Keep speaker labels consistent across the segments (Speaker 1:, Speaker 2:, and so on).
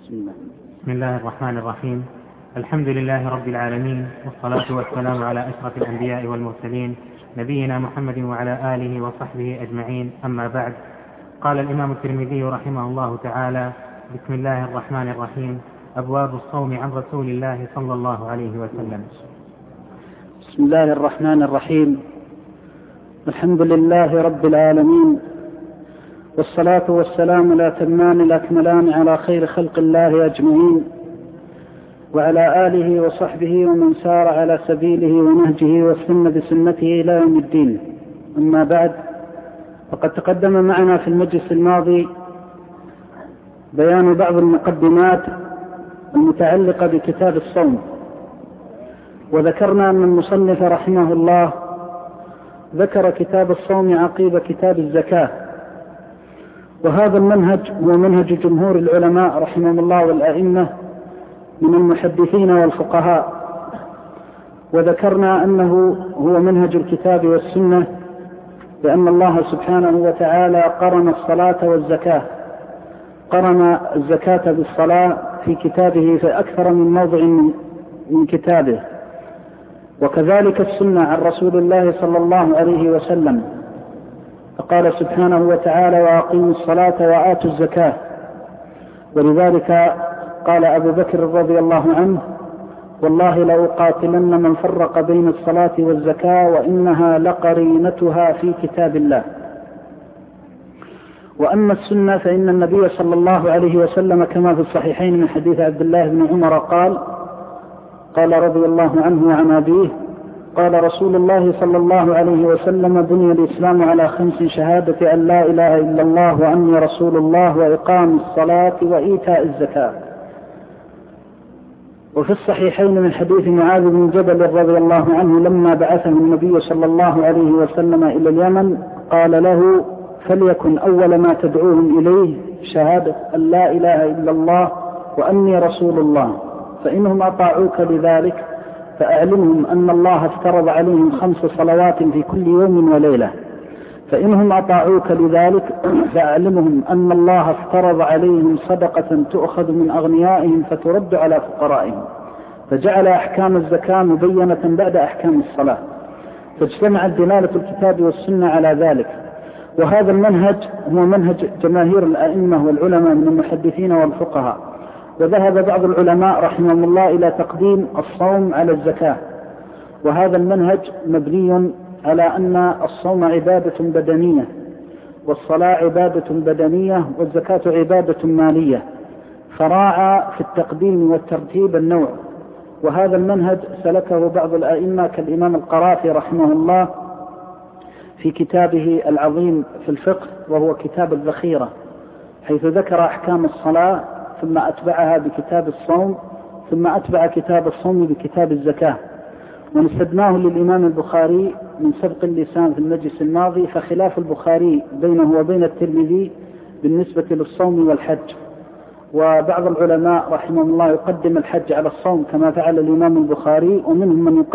Speaker 1: بسم الله الرحمن الرحيم. الحمد لله رب العالمين، والصلاة والسلام على أشرف الأنبياء والمرسلين نبينا محمد وعلى آله وصحبه أجمعين، أما بعد. قال الإمام الترمذي رحمه الله تعالى: بسم الله الرحمن الرحيم. أبواب الصوم عن رسول الله صلى الله عليه وسلم.
Speaker 2: بسم الله الرحمن الرحيم. الحمد لله رب العالمين، والصلاة والسلام الأتمان الأكملان على خير خلق الله أجمعين، وعلى آله وصحبه ومن سار على سبيله ونهجه واستنى بسنته إلى يوم الدين. أما بعد، فقد تقدم معنا في المجلس الماضي بيان بعض المقدمات المتعلقة بكتاب الصوم، وذكرنا أن المصنف رحمه الله ذكر كتاب الصوم عقيب كتاب الزكاة، وهذا المنهج هو منهج جمهور العلماء رحمهم الله والأئمة من المحدثين والفقهاء، وذكرنا أنه هو منهج الكتاب والسنة، لأن الله سبحانه وتعالى قرن الصلاة والزكاة، قرن الزكاة بالصلاة في كتابه في أكثر من موضع من كتابه، وكذلك السنة عن رسول الله صلى الله عليه وسلم، فقال سبحانه وتعالى: وأقيموا الصلاة وآتوا الزكاة. ولذلك قال أبو بكر رضي الله عنه: والله لأقاتلن من فرق بين الصلاة والزكاة، وإنها لقرينتها في كتاب الله. وأما السنة فإن النبي صلى الله عليه وسلم كما في الصحيحين من حديث عبد الله بن عمر قال رضي الله عنه وعن أبيه: قال رسول الله صلى الله عليه وسلم: بني الإسلام على 5: شهادة أن لا إله إلا الله وأني رسول الله، وإقام الصلاة وإيتاء الزكاة. وفي الصحيحين من حديث معاذ بن جبل رضي الله عنه لما بعثه النبي صلى الله عليه وسلم إلى اليمن قال له: فليكن أول ما تدعوهم إليه شهادة أن لا إله إلا الله وأني رسول الله، فإنهم أطاعوك لذلك فأعلمهم أن الله افترض عليهم 5 صلوات في كل يوم وليلة، فإنهم أطاعوك لذلك فأعلمهم أن الله افترض عليهم صدقة تؤخذ من أغنيائهم فترد على فقرائهم، فجعل أحكام الزكاة مبينة بعد أحكام الصلاة، فاجتمعت دلالة الكتاب والسنة على ذلك. وهذا المنهج هو منهج جماهير الأئمة والعلماء من المحدثين والفقهاء، وذهب بعض العلماء رحمهم الله إلى تقديم الصوم على الزكاة، وهذا المنهج مبني على أن الصوم عبادة بدنية، والصلاة عبادة بدنية، والزكاة عبادة مالية، فراعى في التقديم والترتيب النوع. وهذا المنهج سلكه بعض الأئمة كالإمام القرافي رحمه الله في كتابه العظيم في الفقه، وهو كتاب الذخيرة، حيث ذكر أحكام الصلاة ثم أتبعها بكتاب الصوم، ثم أتبع كتاب الصوم بكتاب الزكاة. ونسبناه للإمام البخاري من سبق اللسان في المجلس الماضي، فخلاف البخاري بينه وبين الترمذي بالنسبة للصوم والحج. وبعض العلماء رحمه الله يقدم الحج على الصوم كما فعل الإمام البخاري، ومنهم من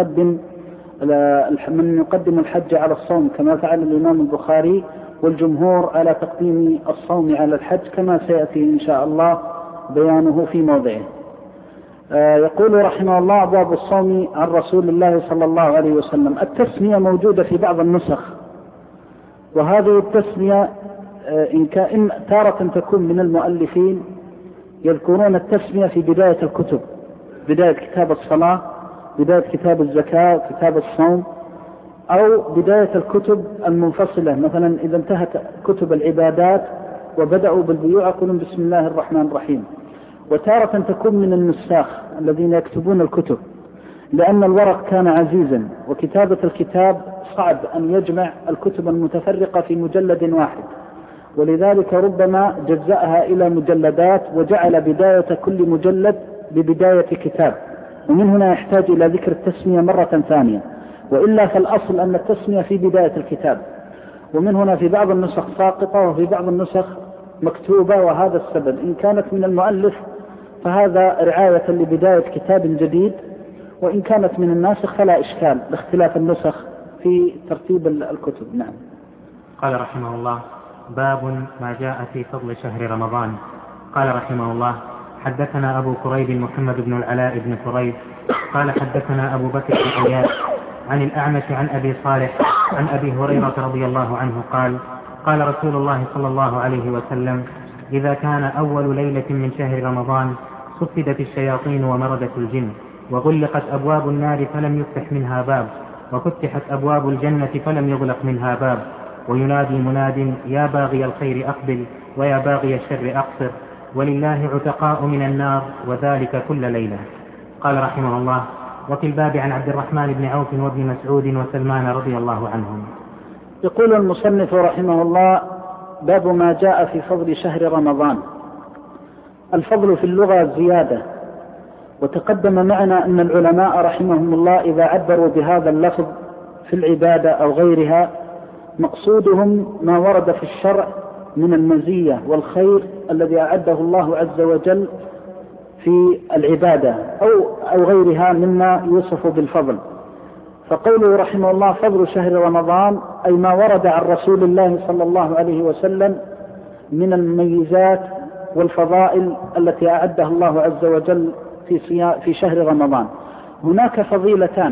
Speaker 2: يقدم الحج على الصوم كما فعل الإمام البخاري، والجمهور على تقديم الصوم على الحج كما سيأتي إن شاء الله بيانه في موضعه. يقول رحمه الله: أبواب الصوم عن رسول الله صلى الله عليه وسلم. التسمية موجودة في بعض النسخ، وهذه التسمية إن تارة تكون من المؤلفين يذكرون التسمية في بداية الكتب، بداية كتاب الصلاة، بداية كتاب الزكاة، كتاب الصوم، أو بداية الكتب المنفصلة، مثلا إذا انتهت كتب العبادات وبدأوا بالبيوع يقولون بسم الله الرحمن الرحيم. وتارة تكون من النساخ الذين يكتبون الكتب، لأن الورق كان عزيزا، وكتابة الكتاب صعب أن يجمع الكتب المتفرقة في مجلد واحد، ولذلك ربما جزأها إلى مجلدات وجعل بداية كل مجلد ببداية كتاب، ومن هنا يحتاج إلى ذكر التسمية مرة ثانية، وإلا فالأصل أن التسمية في بداية الكتاب. ومن هنا في بعض النسخ ساقطة وفي بعض النسخ مكتوبة، وهذا السبب. إن كانت من المؤلف فهذا رعاية لبداية كتاب جديد، وإن كانت من الناسخ فلا إشكال لاختلاف النسخ في ترتيب الكتب. نعم.
Speaker 1: قال رحمه الله: باب ما جاء في فضل شهر رمضان. قال رحمه الله: حدثنا أبو كريب محمد بن العلاء بن كريب قال حدثنا أبو بكر بن أياس عن الأعمش عن أبي صالح عن أبي هريرة رضي الله عنه قال قال رسول الله صلى الله عليه وسلم: إذا كان أول ليلة من شهر رمضان صفدت الشياطين ومردت الجن، وغلقت أبواب النار فلم يفتح منها باب، وفتحت أبواب الجنة فلم يغلق منها باب، وينادي مناد: يا باغي الخير أقبل، ويا باغي الشر أقصر، ولله عتقاء من النار، وذلك كل ليلة. قال رحمه الله: وفي الباب عن عبد الرحمن بن عوف وابن مسعود وسلمان رضي الله عنهم.
Speaker 2: يقول المصنف رحمه الله: باب ما جاء في فضل شهر رمضان. الفضل في اللغة زيادة، وتقدم معنا أن العلماء رحمهم الله إذا عبروا بهذا اللفظ في العبادة أو غيرها مقصودهم ما ورد في الشرع من المزية والخير الذي أعده الله عز وجل في العبادة أو غيرها مما يوصف بالفضل. فقوله رحمه الله فضل شهر رمضان أي ما ورد عن رسول الله صلى الله عليه وسلم من المميزات والفضائل التي أعدها الله عز وجل في شهر رمضان. هناك فضيلتان: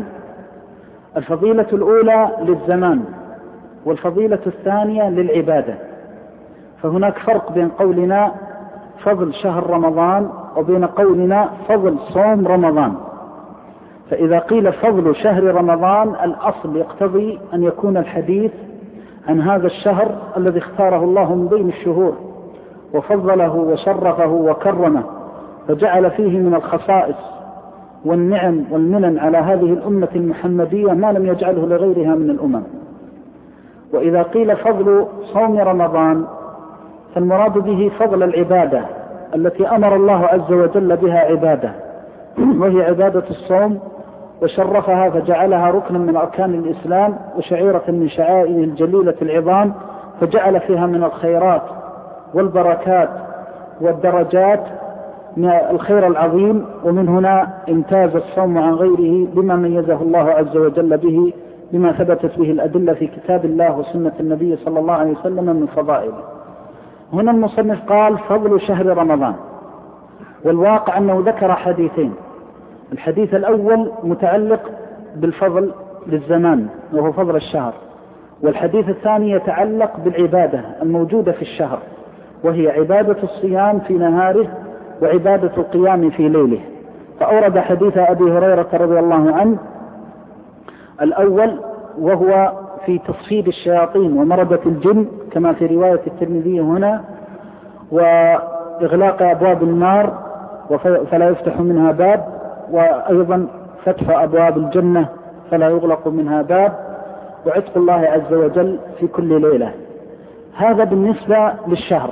Speaker 2: الفضيلة الأولى للزمان، والفضيلة الثانية للعبادة. فهناك فرق بين قولنا فضل شهر رمضان وبين قولنا فضل صوم رمضان. فإذا قيل فضل شهر رمضان الأصل يقتضي أن يكون الحديث عن هذا الشهر الذي اختاره الله من بين الشهور وفضله وشرفه وكرمه، فجعل فيه من الخصائص والنعم والمنن على هذه الأمة المحمدية ما لم يجعله لغيرها من الأمم. وإذا قيل فضل صوم رمضان فالمراد به فضل العبادة التي أمر الله عز وجل بها عبادة، وهي عبادة الصوم، وشرفها فجعلها ركنا من أركان الإسلام وشعيرة من شعائره الجليلة العظام، فجعل فيها من الخيرات والبركات والدرجات من الخير العظيم. ومن هنا امتاز الصوم عن غيره بما ميزه الله عز وجل به، بما ثبتت به الأدلة في كتاب الله وسنة النبي صلى الله عليه وسلم من فضائله. هنا المصنف قال فضل شهر رمضان، والواقع أنه ذكر حديثين. الحديث الأول متعلق بالفضل للزمان وهو فضل الشهر، والحديث الثاني يتعلق بالعبادة الموجودة في الشهر، وهي عبادة الصيام في نهاره وعبادة القيام في ليله. فأورد حديث أبي هريرة رضي الله عنه الأول وهو في تصفيد الشياطين ومردة الجن كما في رواية الترمذي هنا، وإغلاق أبواب النار فلا يفتح منها باب، وأيضا فتح أبواب الجنة فلا يغلق منها باب، وعتق الله عز وجل في كل ليلة. هذا بالنسبة للشهر،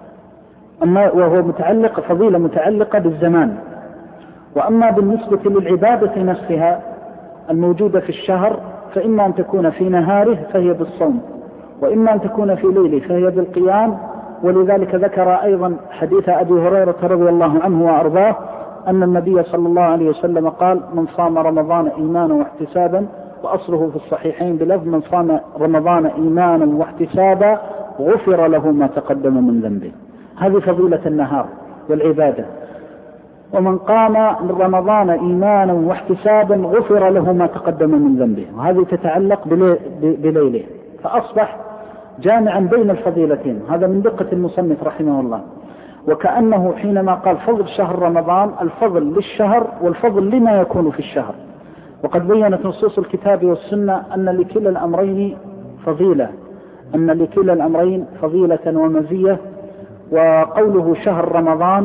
Speaker 2: وهو متعلق فضيلة متعلقة بالزمان. وأما بالنسبة للعبادة نفسها الموجودة في الشهر فإما أن تكون في نهاره فهي بالصوم، وإما أن تكون في ليله فهي بالقيام. ولذلك ذكر أيضا حديث أبي هريرة رضي الله عنه وأرضاه أن النبي صلى الله عليه وسلم قال: من صام رمضان إيمانا واحتسابا، وأصله في الصحيحين بلفظ: من صام رمضان إيمانا واحتسابا غفر له ما تقدم من ذنبه. هذه فضيلة النهار والعبادة. ومن قام من رمضان إيمانا واحتسابا غفر له ما تقدم من ذنبه، وهذه تتعلق بليله. فأصبح جامعا بين الفضيلتين. هذا من دقة المصنف رحمه الله. وكأنه حينما قال فضل شهر رمضان الفضل للشهر والفضل لما يكون في الشهر. وقد بينت نصوص الكتاب والسنة أن لكلا الأمرين فضيلة، أن لكلا الأمرين فضيلة ومزية. وقوله شهر رمضان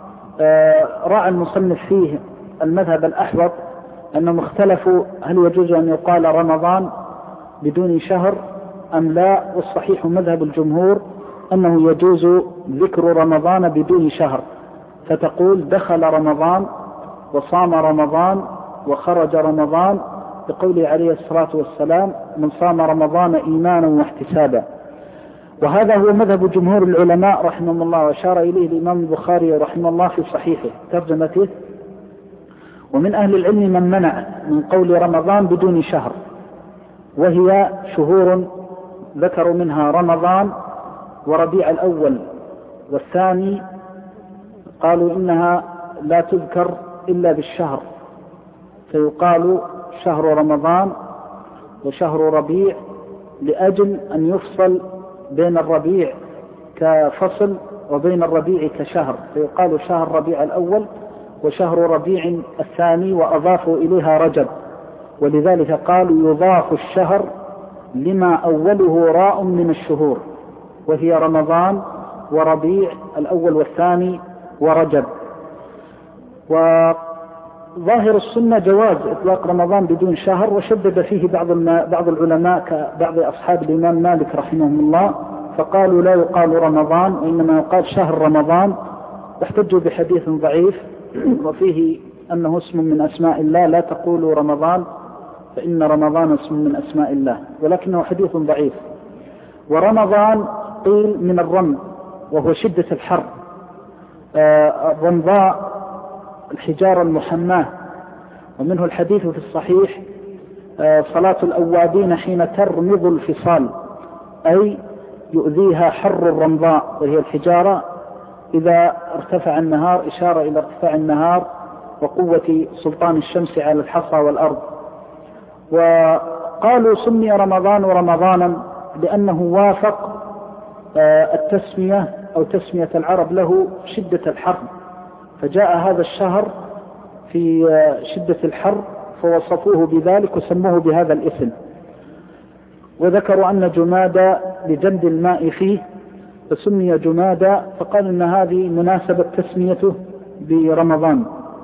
Speaker 2: راعى المصنف فيه المذهب الأحوط، أنهم اختلفوا هل يجوز أن يقال رمضان بدون شهر أم لا. والصحيح مذهب الجمهور أنه يجوز ذكر رمضان بدون شهر، فتقول دخل رمضان وصام رمضان وخرج رمضان، بقوله عليه الصلاة والسلام: من صام رمضان إيمانا واحتسابا. وهذا هو مذهب جمهور العلماء رحمه الله، وأشار إليه الإمام البخاري رحمه الله في صحيحه ترجمته. ومن أهل العلم من منع من قول رمضان بدون شهر، وهي شهور ذكروا منها رمضان وربيع الأول والثاني قالوا إنها لا تذكر إلا بالشهر، فيقال شهر رمضان وشهر ربيع لأجل أن يفصل بين الربيع كفصل وبين الربيع كشهر، فيقال شهر ربيع الأول وشهر ربيع الثاني، وأضافوا إليها رجب، ولذلك قالوا يضاف الشهر لما أوله راء من الشهور، وهي رمضان وربيع الأول والثاني ورجب. وظاهر السنة جواز إطلاق رمضان بدون شهر، وشدد فيه بعض العلماء كبعض أصحاب الإمام مالك رحمهم الله، فقالوا لا يقال رمضان وإنما يقال شهر رمضان، واحتجوا بحديث ضعيف وفيه أنه اسم من أسماء الله، لا تقولوا رمضان فإن رمضان اسم من أسماء الله، ولكنه حديث ضعيف. ورمضان قيل من الرم وهو شدة الحر، الرمضاء الحجارة المحماة، ومنه الحديث في الصحيح صلاة الأوابين حين ترمض الفصال، أي يؤذيها حر الرمضاء وهي الحجارة إذا ارتفع النهار، إشارة إلى ارتفاع النهار وقوة سلطان الشمس على الحصى والأرض. وقالوا سمي رمضان رمضانا لأنه وافق التسمية أو تسمية العرب له شدة الحر، فجاء هذا الشهر في شدة الحر فوصفوه بذلك وسموه بهذا الاسم. وذكروا أن جمادى لجلد الماء فيه فسمي جمادى، فقال إن هذه مناسبة تسميته برمضان.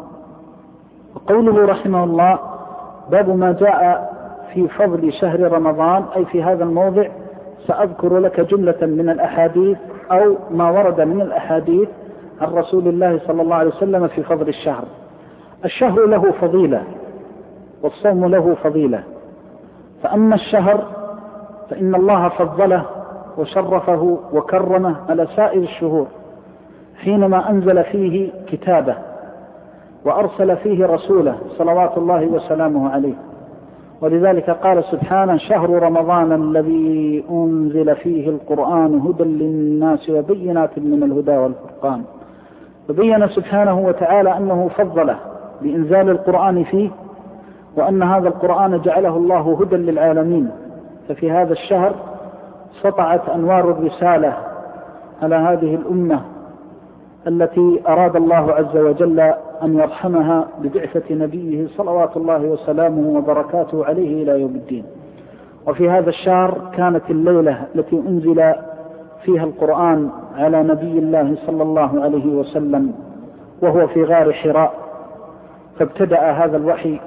Speaker 2: وقوله رحمه الله باب ما جاء في فضل شهر رمضان، أي في هذا الموضع سأذكر لك جملة من الأحاديث أو ما ورد من الأحاديث عن رسول الله صلى الله عليه وسلم في فضل الشهر. الشهر له فضيلة والصوم له فضيلة، فأما الشهر فإن الله فضله وشرفه وكرمه على سائر الشهور حينما أنزل فيه كتابه وأرسل فيه رسوله صلوات الله وسلامه عليه. ولذلك قال سبحانه شهر رمضان الذي أنزل فيه القرآن هدى للناس وبينات من الهدى والفرقان. وبين سبحانه وتعالى أنه فضله بإنزال القرآن فيه، وأن هذا القرآن جعله الله هدى للعالمين. ففي هذا الشهر سطعت أنوار الرسالة على هذه الأمة التي أراد الله عز وجل أن يرحمها ببعثة نبيه صلوات الله وسلامه وبركاته عليه إلى يوم الدين. وفي هذا الشهر كانت الليلة التي أنزل فيها القرآن على نبي الله صلى الله عليه وسلم وهو في غار حراء، فابتدأ هذا الوحي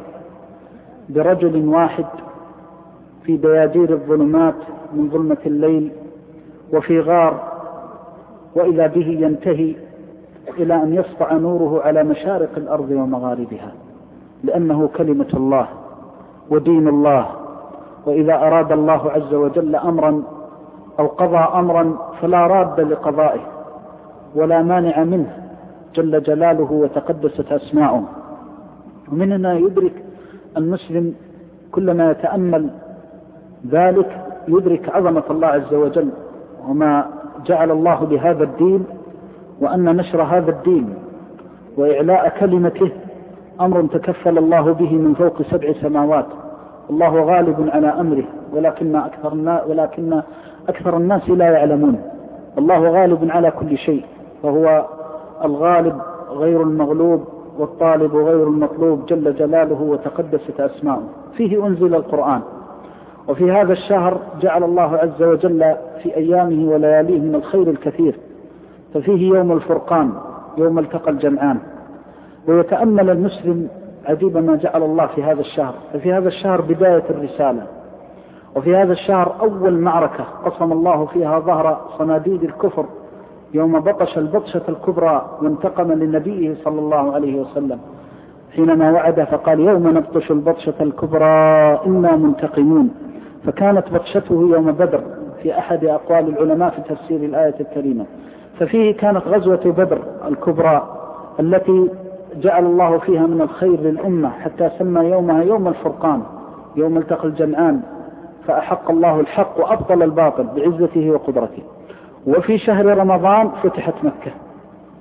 Speaker 2: برجل واحد في دياجير الظلمات من ظلمة الليل وفي غار، وإذا به ينتهي إلى أن يسطع نوره على مشارق الأرض ومغاربها، لأنه كلمة الله ودين الله. وإذا أراد الله عز وجل أمرا أو قضى أمرا فلا راد لقضائه ولا مانع منه جل جلاله وتقدست أسماؤه. ومن هنا يدرك المسلم كلما يتأمل ذلك يدرك عظمة الله عز وجل وما جعل الله بهذا الدين، وأن نشر هذا الدين وإعلاء كلمته أمر تكفل الله به من فوق 7 سماوات. الله غالب على أمره ولكن أكثر الناس لا يعلمون. الله غالب على كل شيء، فهو الغالب غير المغلوب والطالب غير المطلوب جل جلاله وتقدست أسماؤه. فيه أنزل القرآن، وفي هذا الشهر جعل الله عز وجل في أيامه ولياليه من الخير الكثير، ففيه يوم الفرقان يوم التقى الجمعان. ويتأمل المسلم عجيب ما جعل الله في هذا الشهر، ففي هذا الشهر بداية الرسالة، وفي هذا الشهر أول معركة قسم الله فيها ظهر صناديد الكفر يوم بطش البطشة الكبرى وانتقم لنبيه صلى الله عليه وسلم حينما وعد فقال يوم نبطش البطشة الكبرى إنا منتقمون. فكانت بطشته يوم بدر في أحد أقوال العلماء في تفسير الآية الكريمة. ففيه كانت غزوة بدر الكبرى التي جعل الله فيها من الخير للأمة حتى سمى يومها يوم الفرقان يوم التقى الجمعان، فأحق الله الحق وأبطل الباطل بعزته وقدرته. وفي شهر رمضان فتحت مكة،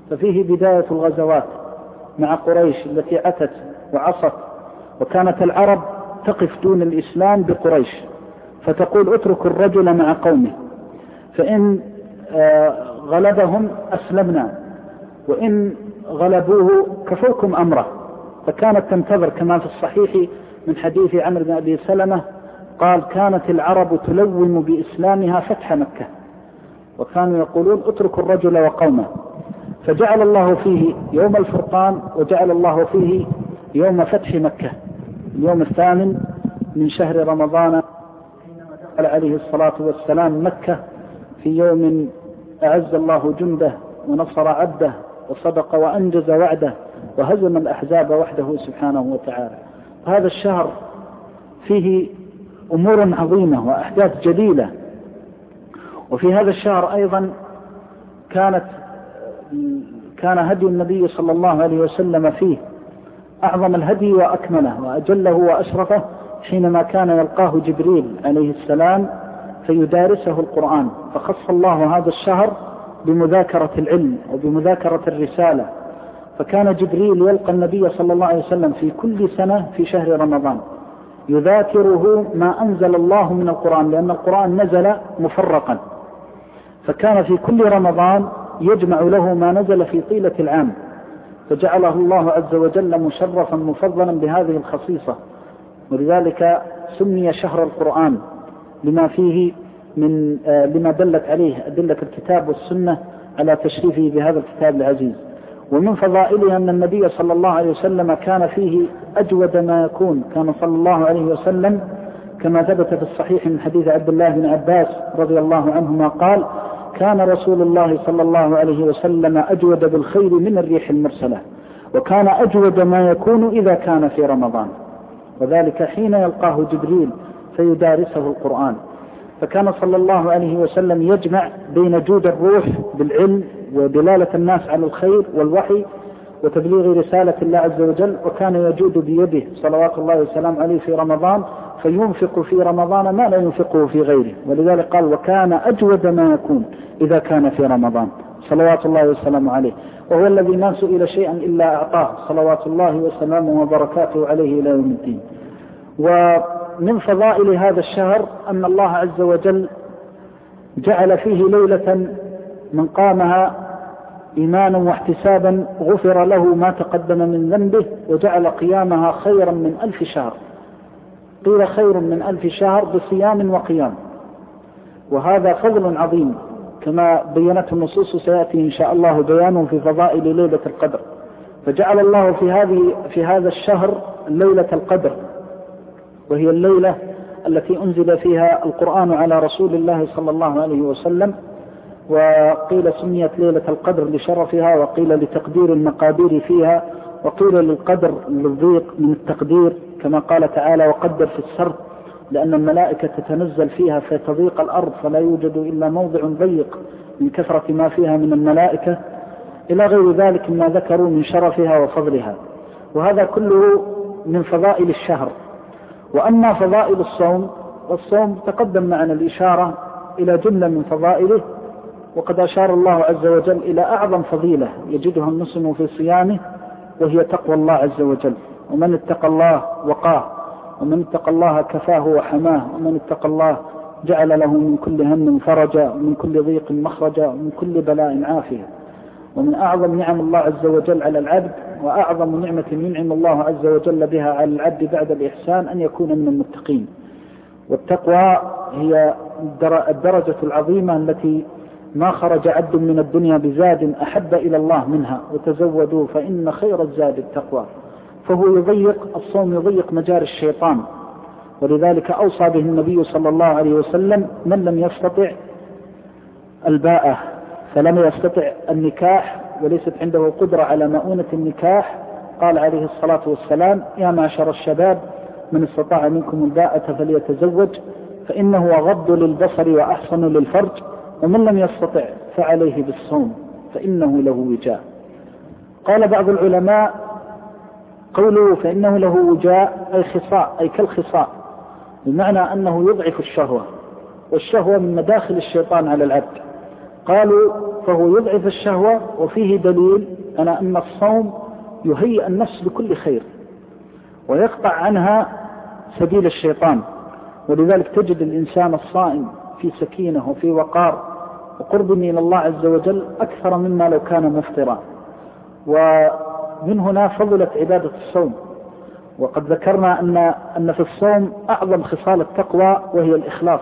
Speaker 2: ففيه بداية الغزوات مع قريش التي أتت وعصت، وكانت العرب تقف دون الإسلام بقريش فتقول اتركوا الرجل مع قومه، فإن غلبهم أسلمنا وإن غلبوه كفوكم أمره. فكانت تنتظر كما في الصحيح من حديث عمرو بن أبي سلمة قال كانت العرب تلوم بإسلامها فتح مكة، وكانوا يقولون اتركوا الرجل وقومه. فجعل الله فيه يوم الفرقان، وجعل الله فيه يوم فتح مكة اليوم 8 من شهر رمضان، حينما دخل عليه الصلاة والسلام مكة في يوم أعز الله جنده ونصر عبده وصدق وأنجز وعده وهزم الأحزاب وحده سبحانه وتعالى. هذا الشهر فيه أمور عظيمة وأحداث جليلة. وفي هذا الشهر أيضا كان هدي النبي صلى الله عليه وسلم فيه أعظم الهدي وأكمله وأجله وأشرفه، حينما كان يلقاه جبريل عليه السلام فيدارسه القرآن. فخص الله هذا الشهر بمذاكرة العلم وبمذاكرة الرسالة، فكان جبريل يلقى النبي صلى الله عليه وسلم في كل سنة في شهر رمضان يذاكره ما أنزل الله من القرآن، لأن القرآن نزل مفرقا، فكان في كل رمضان يجمع له ما نزل في طيلة العام، فجعله الله عز وجل مشرفا مفضلا بهذه الخصيصة. ولذلك سمي شهر القرآن لما فيه من لما دلت عليه أدلة الكتاب والسنة على تشريفه بهذا الكتاب العزيز. ومن فضائله أن النبي صلى الله عليه وسلم كان فيه أجود ما يكون. كان صلى الله عليه وسلم كما ثبت في الصحيح من حديث عبد الله بن عباس رضي الله عنهما قال كان رسول الله صلى الله عليه وسلم أجود بالخير من الريح المرسلة، وكان أجود ما يكون إذا كان في رمضان، وذلك حين يلقاه جبريل فيدارسه القرآن. فكان صلى الله عليه وسلم يجمع بين جود الروح بالعلم ودلالة الناس على الخير والوحي وتبليغ رسالة الله عز وجل، وكان يجود بيده صلوات الله وسلام عليه في رمضان فينفق في رمضان ما لا ينفقه في غيره. ولذلك قال وكان أجود ما يكون إذا كان في رمضان صلوات الله وسلام عليه، وهو الذي ما سئل شيئا إلا أعطاه صلوات الله وسلامه وبركاته عليه إلى يوم الدين. ومن فضائل هذا الشهر أن الله عز وجل جعل فيه ليلة من قامها إيمانا واحتسابا غفر له ما تقدم من ذنبه، وجعل قيامها خيرا من 1000 شهر. قيل خير من 1000 شهر بصيام وقيام، وهذا فضل عظيم كما بينته النصوص، سيأتي إن شاء الله بيانه في فضائل ليلة القدر. فجعل الله في هذا الشهر ليلة القدر، وهي الليلة التي أنزل فيها القرآن على رسول الله صلى الله عليه وسلم، وقيل سميت ليلة القدر لشرفها، وقيل لتقدير المقادير فيها، وقيل للقدر للضيق من التقدير كما قال تعالى وقدر في السرد، لأن الملائكة تتنزل فيها فتضيق الأرض فلا يوجد إلا موضع ضيق من كثرة ما فيها من الملائكة، إلى غير ذلك ما ذكروا من شرفها وفضلها. وهذا كله من فضائل الشهر. وأما فضائل الصوم، والصوم تقدم معنا الإشارة إلى جملة من فضائله، وقد أشار الله عز وجل إلى أعظم فضيلة يجدها المسلم في صيامه، وهي تقوى الله عز وجل. ومن اتقى الله وقاه، ومن اتقى الله كفاه وحماه، ومن اتقى الله جعل له من كل هم فرجا، ومن كل ضيق مخرجا، ومن كل بلاء عافية. ومن أعظم نعم الله عز وجل على العبد، وأعظم نعمة ينعم الله عز وجل بها على العبد بعد الإحسان أن يكون من المتقين. والتقوى هي الدرجة العظيمة التي ما خرج عبد من الدنيا بزاد أحب إلى الله منها، وتزودوا فإن خير الزاد التقوى. فهو الصوم يضيق مجاري الشيطان، ولذلك أوصى به النبي صلى الله عليه وسلم من لم يستطع الباءة فلم يستطع النكاح وليست عنده قدرة على مؤونة النكاح، قال عليه الصلاة والسلام يا معشر الشباب من استطاع منكم الباءة فليتزوج فإنه أغض للبصر وأحسن للفرج، ومن لم يستطع فعليه بالصوم فإنه له وجاء. قال بعض العلماء قوله فإنه له وجاء أي خصاء، أي كالخصاء، بمعنى أنه يضعف الشهوة، والشهوة من مداخل الشيطان على العبد. قالوا فهو يضعف الشهوة، وفيه دليل على أن الصوم يهيئ النفس بكل خير ويقطع عنها سبيل الشيطان. ولذلك تجد الإنسان الصائم في سكينة وفي وقار وقرب إلى الله عز وجل أكثر مما لو كان مفطرا. ومن هنا فضلت عبادة الصوم. وقد ذكرنا أن في الصوم أعظم خصال التقوى وهي الإخلاص،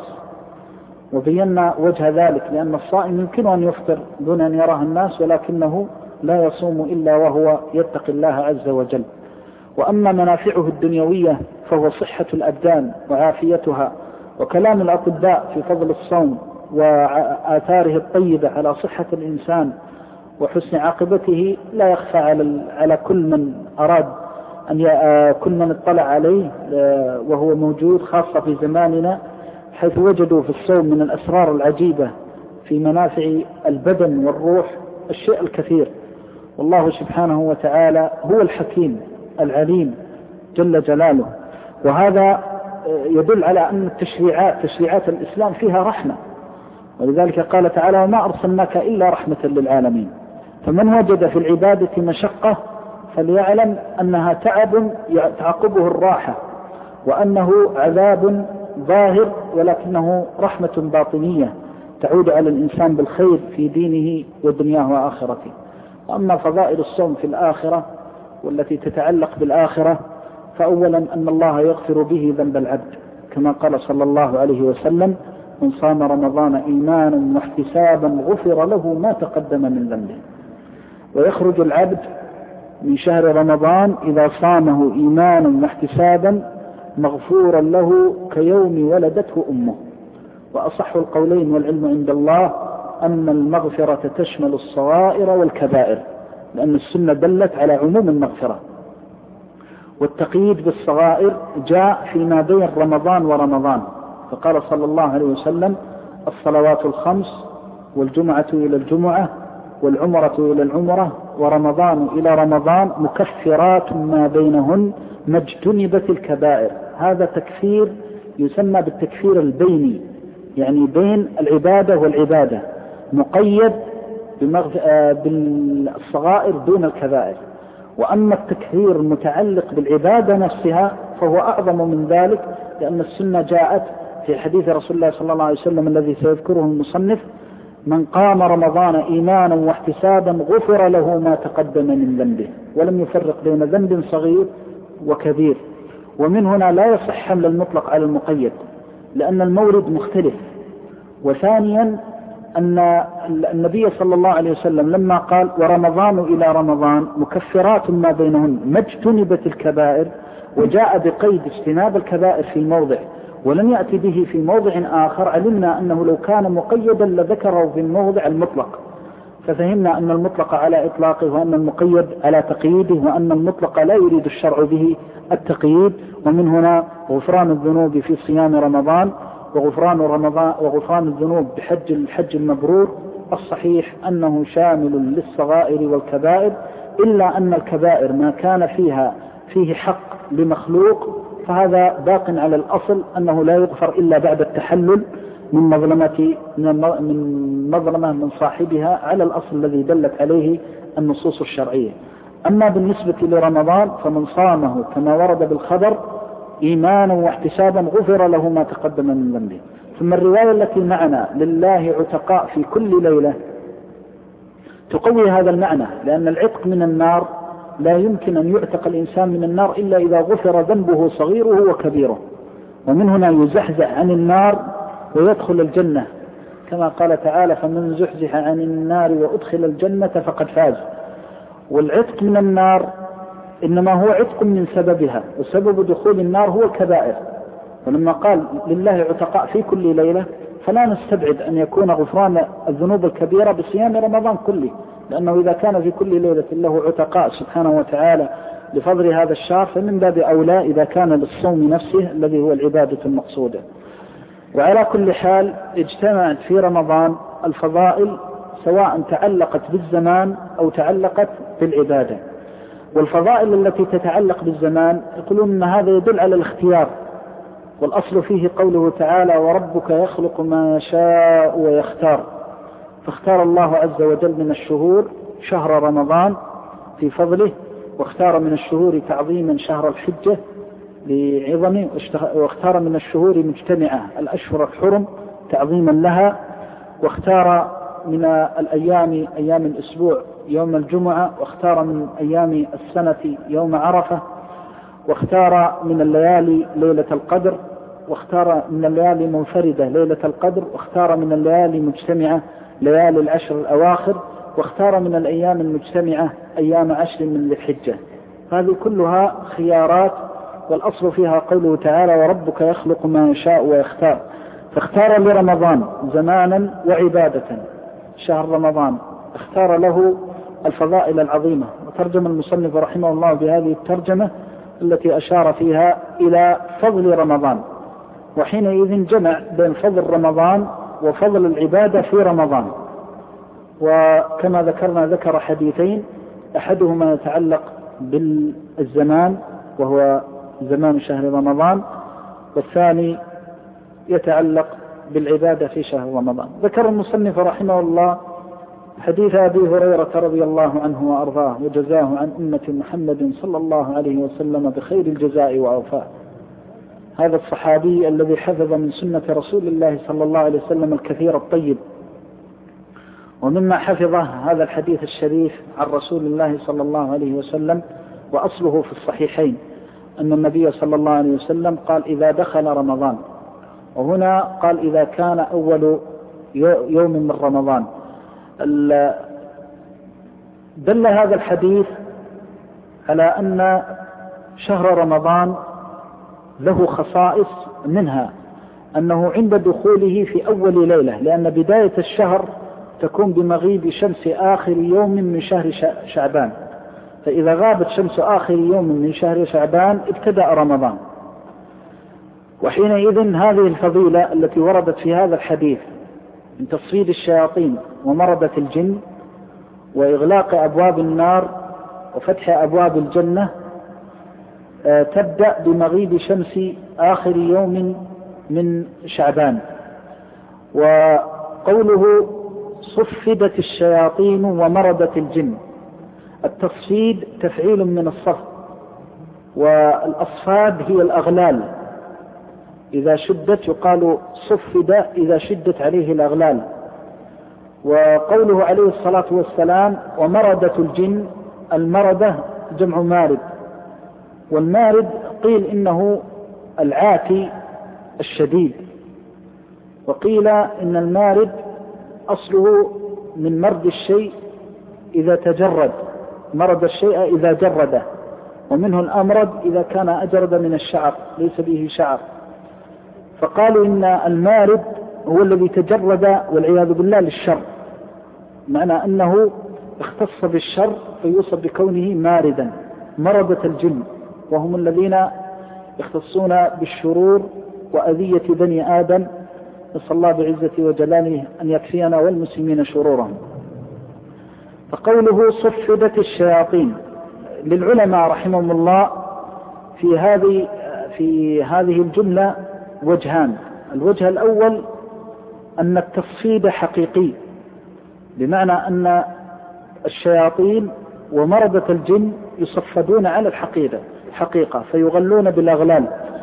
Speaker 2: وبينا وجه ذلك، لأن الصائم يمكن أن يفطر دون أن يراه الناس، ولكنه لا يصوم إلا وهو يتقي الله عز وجل. وأما منافعه الدنيوية فهو صحة الأبدان وعافيتها، وكلام الأطباء في فضل الصوم وآثاره الطيبة على صحة الإنسان وحسن عاقبته لا يخفى على كل من أراد كل من اطلع عليه، وهو موجود خاصة في زماننا، حيث وجدوا في الصوم من الأسرار العجيبة في منافع البدن والروح الشيء الكثير. والله سبحانه وتعالى هو الحكيم العليم جل جلاله. وهذا يدل على أن تشريعات الإسلام فيها رحمة، ولذلك قال تعالى: وما أرسلناك إلا رحمة للعالمين. فمن وجد في العبادة مشقة فليعلم أنها تعب تعقبه الراحة، وأنه عذاب ظاهر ولكنه رحمة باطنية تعود على الإنسان بالخير في دينه ودنياه وآخرته. وأما فضائل الصوم في الآخرة والتي تتعلق بالآخرة، فأولا أن الله يغفر به ذنب العبد، كما قال صلى الله عليه وسلم: من صام رمضان إيمانا واحتسابا غفر له ما تقدم من ذنبه. ويخرج العبد من شهر رمضان إذا صامه إيمانا واحتسابا مغفورا له كيوم ولدته أمه. وأصح القولين والعلم عند الله أن المغفرة تشمل الصغائر والكبائر، لأن السنة دلت على عموم المغفرة. والتقييد بالصغائر جاء فيما بين رمضان ورمضان، فقال صلى الله عليه وسلم: الصلوات الخمس، والجمعة إلى الجمعة، والعمرة إلى العمرة، ورمضان إلى رمضان مكفرات ما بينهن ما اجتنبت الكبائر. هذا تكفير يسمى بالتكفير البيني، يعني بين العبادة والعبادة، مقيد بالصغائر دون الكبائر. وأما التكفير المتعلق بالعبادة نفسها فهو أعظم من ذلك، لأن السنة جاءت في حديث رسول الله صلى الله عليه وسلم الذي سيذكره المصنف: من قام رمضان إيمانا واحتسابا غفر له ما تقدم من ذنبه، ولم يفرق بين ذنب صغير وكبير. ومن هنا لا يصح حمل المطلق على المقيد، لأن المورد مختلف. وثانيا أن النبي صلى الله عليه وسلم لما قال: ورمضان إلى رمضان مكفرات ما بينهن ما اجتنبت الكبائر، وجاء بقيد اجتناب الكبائر في موضع ولم يأتي به في موضع آخر، علمنا أنه لو كان مقيدا لذكره في الموضع المطلق، ففهمنا أن المطلق على إطلاقه وأن المقيد على تقييده، وأن المطلق لا يريد الشرع به التقييد. ومن هنا غفران الذنوب في صيام رمضان، وغفران الذنوب بحج الحج المبرور. الصحيح أنه شامل للصغائر والكبائر، إلا أن الكبائر ما كان فيه حق لمخلوق فهذا باق على الأصل أنه لا يغفر إلا بعد التحلل من مظلمة من صاحبها، على الأصل الذي دلت عليه النصوص الشرعية. أما بالنسبة لرمضان فمن صامه كما ورد بالخبر إيمانا واحتسابا غفر له ما تقدم من ذنبه. ثم الرواية التي معنا: لله عتقاء في كل ليلة، تقوي هذا المعنى، لأن العتق من النار لا يمكن أن يعتق الإنسان من النار إلا إذا غفر ذنبه صغيره وكبيره، ومن هنا يزحزح عن النار ويدخل الجنة، كما قال تعالى: فمن زحزح عن النار وأدخل الجنة فقد فاز. والعتق من النار إنما هو عتق من سببها، وسبب دخول النار هو الكبائر. ولما قال لله عتقاء في كل ليلة فلا نستبعد أن يكون غفران الذنوب الكبيرة بصيام رمضان كله، لأنه إذا كان في كل ليلة له عتقاء سبحانه وتعالى لفضل هذا الشهر، فمن باب أولى إذا كان للصوم نفسه الذي هو العبادة المقصودة. وعلى كل حال اجتمعت في رمضان الفضائل، سواء تعلقت بالزمان أو تعلقت بالعبادة. والفضائل التي تتعلق بالزمان يقولون أن هذا يدل على الاختيار، والأصل فيه قوله تعالى: وربك يخلق ما يشاء ويختار. فاختار الله عز وجل من الشهور شهر رمضان في فضله، واختار من الشهور تعظيما شهر الحجة لعظمه، واختار من الشهور مجتمعة الأشهر الحرم تعظيما لها، واختار من الأيام أيام الأسبوع يوم الجمعة، واختار من أيام السنة يوم عرفة، واختار من الليالي ليلة القدر، واختار من الليالي منفردة ليلة القدر، واختار من الليالي مجتمعة ليالي العشر الأواخر، واختار من الأيام المجتمعة أيام 10 من ذي الحجة. هذه كلها خيارات، والأصل فيها قوله تعالى: وربك يخلق ما يشاء ويختار. فاختار لرمضان زمانا وعبادة، شهر رمضان اختار له الفضائل العظيمة، وترجم المصنف رحمه الله بهذه الترجمة التي أشار فيها إلى فضل رمضان، وحينئذ جمع بين فضل رمضان وفضل العبادة في رمضان. وكما ذكرنا ذكر حديثين، أحدهما يتعلق بالزمان وهو زمان شهر رمضان، والثاني يتعلق بالعبادة في شهر رمضان. ذكر المصنف رحمه الله حديث أبي هريرة رضي الله عنه وأرضاه وجزاه عن أمة محمد صلى الله عليه وسلم بخير الجزاء وأوفاه. هذا الصحابي الذي حفظ من سنة رسول الله صلى الله عليه وسلم الكثير الطيب، ومما حفظه هذا الحديث الشريف عن رسول الله صلى الله عليه وسلم، وأصله في الصحيحين، أن النبي صلى الله عليه وسلم قال: إذا دخل رمضان، وهنا قال إذا كان أول يوم من رمضان. دل هذا الحديث على أن شهر رمضان له خصائص، منها أنه عند دخوله في أول ليلة، لأن بداية الشهر تكون بمغيب شمس آخر يوم من شهر شعبان، فإذا غابت شمس آخر يوم من شهر شعبان ابتدأ رمضان. وحينئذ هذه الفضيلة التي وردت في هذا الحديث من تصفيد الشياطين ومردة الجن وإغلاق أبواب النار وفتح أبواب الجنة تبدأ بمغيب شمس آخر يوم من شعبان. وقوله صفدت الشياطين ومردت الجن، التصفيد تفعيل من الصف، والأصفاد هي الأغلال، إذا شدت يقال صفد إذا شدت عليه الأغلال. وقوله عليه الصلاة والسلام ومردة الجن، المردة جمع مارد، والمارد قيل إنه العاتي الشديد، وقيل إن المارد أصله من مرد الشيء إذا تجرد، مرد الشيء إذا جرده، ومنه الأمرد إذا كان أجرد من الشعر ليس به شعر. فقالوا إن المارد هو الذي تجرد والعياذ بالله للشر، معنى أنه اختص بالشر فيوصف بكونه ماردا. مردة الجن وهم الذين يختصون بالشرور وأذية بني آدم، نسأل الله بعزته وجلاله أن يكفينا والمسلمين شرورهم. فقوله صفدت الشياطين، للعلماء رحمهم الله في هذه الجملة وجهان. الوجه الأول أن التصفيد حقيقي، بمعنى أن الشياطين ومردة الجن يصفدون على الحقيقة فيغلون بالأغلال.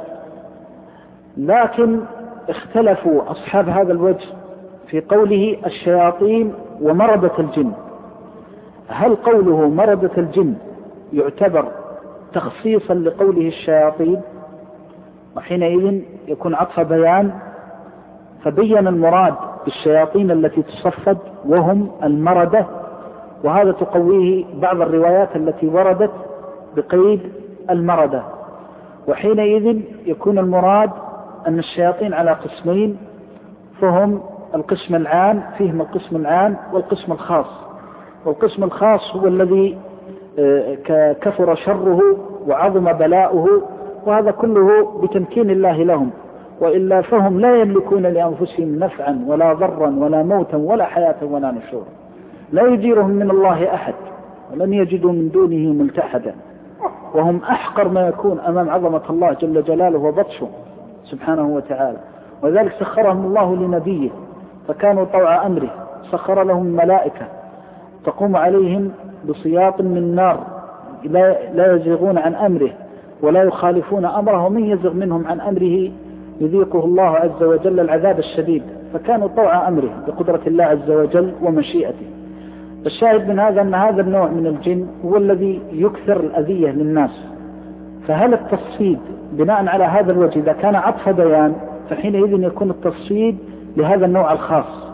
Speaker 2: لكن اختلفوا أصحاب هذا الوجه في قوله الشياطين ومردة الجن، هل قوله مردة الجن يعتبر تخصيصا لقوله الشياطين؟ وحينئذ يكون عطف بيان، فبين المراد بالشياطين التي تصفد وهم المردة، وهذا تقويه بعض الروايات التي وردت بقيد المردة. وحينئذ يكون المراد أن الشياطين على قسمين، فهم القسم العام، فيهم القسم العام والقسم الخاص. والقسم الخاص هو الذي كثر شره وعظم بلاؤه، وهذا كله بتمكين الله لهم، وإلا فهم لا يملكون لأنفسهم نفعا ولا ضرا ولا موتا ولا حياة ولا نشورا، لا يجيرهم من الله أحد ولن يجدوا من دونه ملتحدا، وهم أحقر ما يكون أمام عظمة الله جل جلاله وبطشه سبحانه وتعالى. وذلك سخرهم الله لنبيه فكانوا طوع أمره، سخر لهم ملائكة تقوم عليهم بصياط من نار لا يزيغون عن أمره ولا يخالفون أمره، ومن يزغ منهم عن أمره يذيقه الله عز وجل العذاب الشديد، فكانوا طوع أمره بقدرة الله عز وجل ومشيئته. الشاهد من هذا أن هذا النوع من الجن هو الذي يكثر الأذية للناس. فهل التصفيد بناء على هذا الوجه إذا كان عطف بيان فحينئذ يكون التصفيد لهذا النوع الخاص،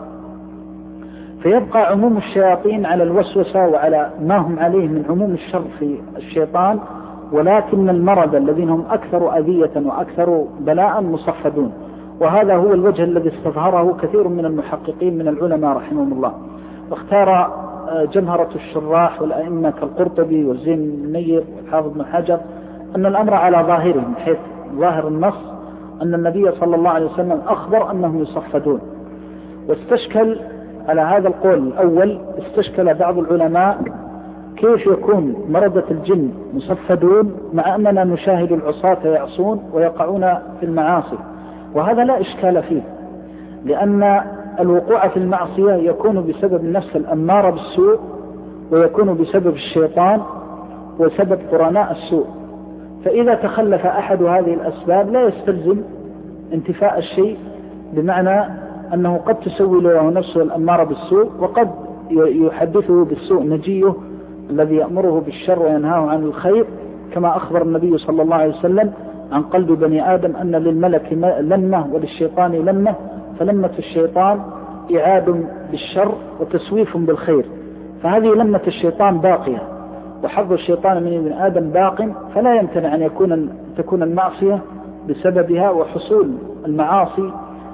Speaker 2: فيبقى عموم الشياطين على الوسوسة وعلى ما هم عليه من عموم الشر في الشيطان، ولكن المرضى الذين هم أكثر أذية وأكثر بلاء مصفدون. وهذا هو الوجه الذي استظهره كثير من المحققين من العلماء رحمهم الله. واختار جمهرة الشراح والأئمة كالقرطبي والزين المنير والحافظ بن حجر أن الأمر على ظاهره من حيث ظاهر النص أن النبي صلى الله عليه وسلم أخبر أنهم يصفدون. واستشكل على هذا القول الأول استشكل بعض العلماء كيف يكون مرضى الجن مصفدون مع أننا نشاهد العصاة يعصون ويقعون في المعاصي، وهذا لا إشكال فيه، لأن الوقوع في المعصية يكون بسبب النفس الأمارة بالسوء، ويكون بسبب الشيطان وسبب قرناء السوء. فإذا تخلف أحد هذه الأسباب لا يستلزم انتفاء الشيء، بمعنى أنه قد تسوي له نفسه الأمارة بالسوء، وقد يحدثه بالسوء نجيه الذي يأمره بالشر وينهاه عن الخير، كما أخبر النبي صلى الله عليه وسلم عن قلب بني آدم أن للملك لمة وللشيطان لمة، فلمة الشيطان إعاد بالشر وتسويف بالخير، فهذه لمة الشيطان باقية، وحظ الشيطان من ابن آدم باق، فلا يمتنع أن تكون المعصية بسببها وحصول المعاصي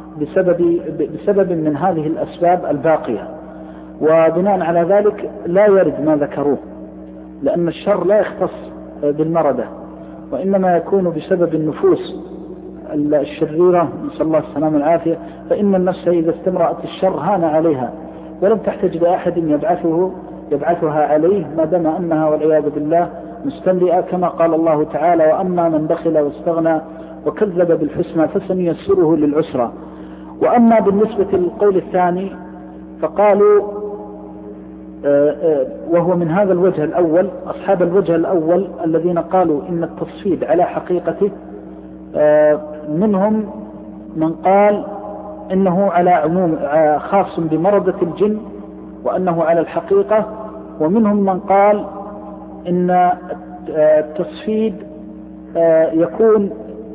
Speaker 2: بسبب من هذه الأسباب الباقية. وبناء على ذلك لا يرد ما ذكروه، لأن الشر لا يختص بالمردة، وإنما يكون بسبب النفوس الشريرة، نسأل الله السلامة والعافية. فإن النفس إذا استمرأت الشر هان عليها ولم تحتج لأحد يبعثها عليه، ما دام أنها والعياذ بالله مستمرئة، كما قال الله تعالى: وأما من بخل واستغنى وكذب بالحسنى فسنيسره للعسرى. وأما بالنسبة للقول الثاني فقالوا، وهو من هذا الوجه الأول، أصحاب الوجه الأول الذين قالوا إن التصفيد على حقيقته، منهم من قال إنه على عموم خاص بمرضة الجن وأنه على الحقيقة، ومنهم من قال إن التصفيد يكون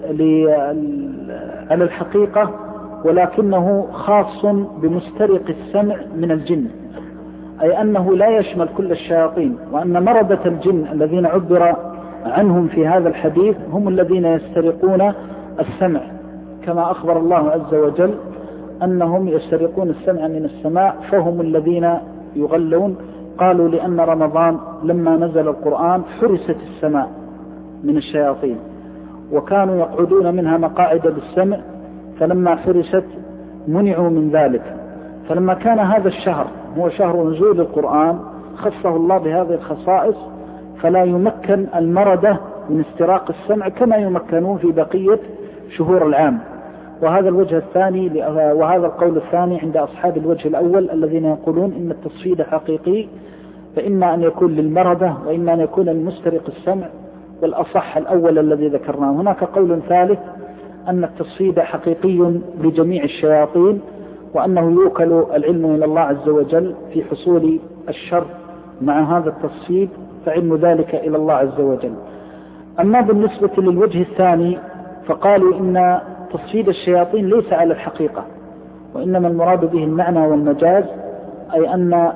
Speaker 2: على الحقيقة ولكنه خاص بمسترق السمع من الجن، أي أنه لا يشمل كل الشياطين، وأن مرضة الجن الذين عبر عنهم في هذا الحديث هم الذين يسترقون السمع، كما أخبر الله عز وجل أنهم يسترقون السمع من السماء فهم الذين يغلون. قالوا لأن رمضان لما نزل القرآن حرست السماء من الشياطين، وكانوا يقعدون منها مقاعد بالسمع، فلما حرست منعوا من ذلك. فلما كان هذا الشهر هو شهر نزول القرآن خصه الله بهذه الخصائص، فلا يمكن المردة من استراق السمع كما يمكنون في بقية شهور العام. وهذا الوجه الثاني، وهذا القول الثاني عند أصحاب الوجه الأول الذين يقولون إن التصفيد حقيقي، فإما أن يكون للمردة وإما أن يكون للمسترق السمع، والأصح الأول الذي ذكرناه. هناك قول ثالث أن التصفيد حقيقي لجميع الشياطين، وأنه يوكل العلم إلى الله عز وجل في حصول الشر مع هذا التصفيد، فعلم ذلك إلى الله عز وجل. أما بالنسبة للوجه الثاني فقالوا إن تصفيد الشياطين ليس على الحقيقة، وإنما المراد به المعنى والمجاز، أي أن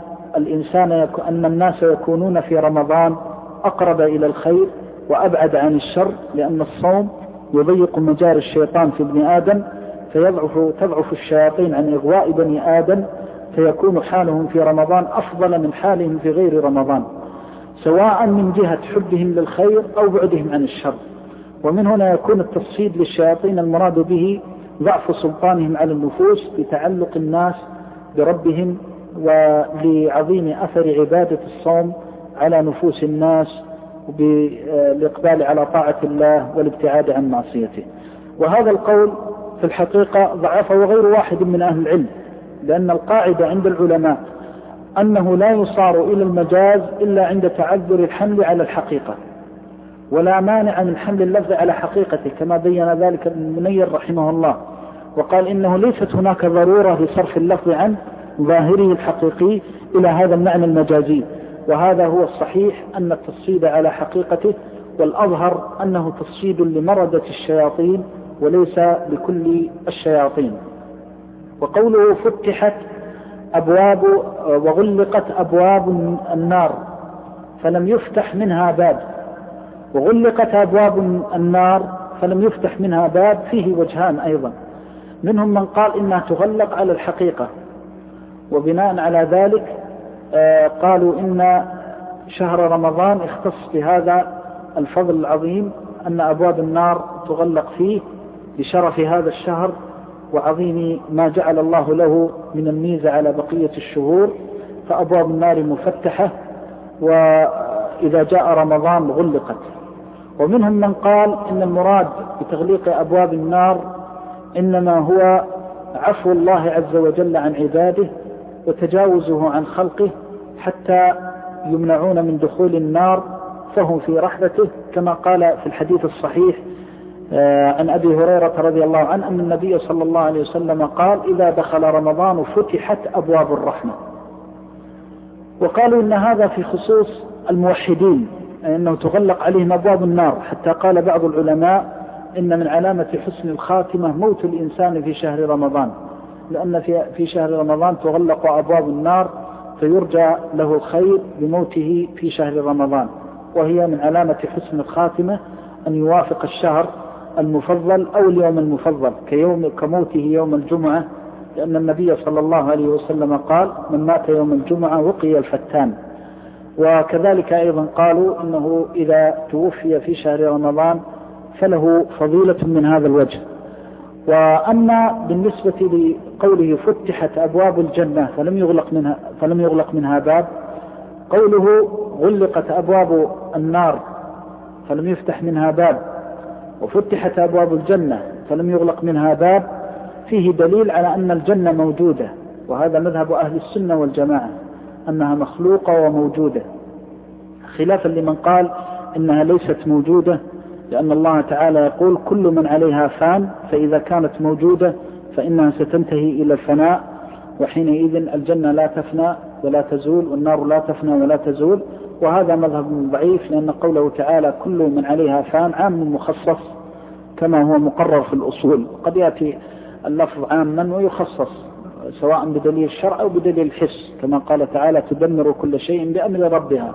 Speaker 2: الناس يكونون في رمضان أقرب إلى الخير وأبعد عن الشر، لأن الصوم يضيق مجال الشيطان في ابن آدم، تضعف الشياطين عن إغواء بني آدم، فيكون حالهم في رمضان أفضل من حالهم في غير رمضان، سواء من جهة حبهم للخير أو بعدهم عن الشر. ومن هنا يكون التصفيد للشياطين المراد به ضعف سلطانهم على النفوس بتعلق الناس بربهم، ولعظيم أثر عبادة الصوم على نفوس الناس، وبالإقبال على طاعة الله والابتعاد عن معصيته. وهذا القول في الحقيقة ضعفه غير واحد من أهل العلم، لأن القاعدة عند العلماء أنه لا يصار إلى المجاز إلا عند تعذر الحمل على الحقيقة، ولا مانع من حمل اللفظ على حقيقته كما بين ذلك ابن منير رحمه الله، وقال إنه ليست هناك ضرورة لصرف اللفظ عن ظاهره الحقيقي إلى هذا المعنى المجازي، وهذا هو الصحيح أن التصعيد على حقيقته، والأظهر أنه تصعيد لمردة الشياطين وليس لكل الشياطين. وقوله فتحت أبواب وغلقت أبواب النار فلم يفتح منها باب، وغلقت أبواب النار فلم يفتح منها باب، فيه وجهان أيضا، منهم من قال إنها تغلق على الحقيقة، وبناء على ذلك قالوا إن شهر رمضان اختص بهذا الفضل العظيم أن أبواب النار تغلق فيه بشرف هذا الشهر وعظيم ما جعل الله له من الميزة على بقية الشهور، فأبواب النار مفتحة وإذا جاء رمضان غلقت. ومنهم من قال إن المراد بتغليق أبواب النار إنما هو عفو الله عز وجل عن عباده وتجاوزه عن خلقه حتى يمنعون من دخول النار فهم في رحمته، كما قال في الحديث الصحيح عن أبي هريرة رضي الله عنه أن النبي صلى الله عليه وسلم قال إذا دخل رمضان فتحت أبواب الرحمة. وقالوا إن هذا في خصوص الموحدين، أنه تغلق عليهم أبواب النار، حتى قال بعض العلماء إن من علامة حسن الخاتمة موت الإنسان في شهر رمضان، لأن في شهر رمضان تغلق أبواب النار فيرجى له الخير بموته في شهر رمضان، وهي من علامة حسن الخاتمة أن يوافق الشهر المفضل أو اليوم المفضل كموته يوم الجمعة، لأن النبي صلى الله عليه وسلم قال من مات يوم الجمعة وقي الفتان. وكذلك أيضا قالوا إنه إذا توفي في شهر رمضان فله فضيلة من هذا الوجه. وأما بالنسبة لقوله فتحت أبواب الجنة فلم يغلق منها باب، قوله غلقت أبواب النار فلم يفتح منها باب، وفتحت أبواب الجنة فلم يغلق منها باب، فيه دليل على أن الجنة موجودة، وهذا مذهب أهل السنة والجماعة أنها مخلوقة وموجودة، خلافا لمن قال إنها ليست موجودة، لأن الله تعالى يقول كل من عليها فان، فإذا كانت موجودة فإنها ستنتهي إلى الفناء، وحينئذ الجنة لا تفنى ولا تزول والنار لا تفنى ولا تزول، وهذا مذهب ضعيف، لأن قوله تعالى كل من عليها فان عام مخصص كما هو مقرر في الأصول، قد يأتي اللفظ عاما ويخصص سواء بدليل الشرع أو بدليل الحس، كما قال تعالى تدمر كل شيء بأمر ربها،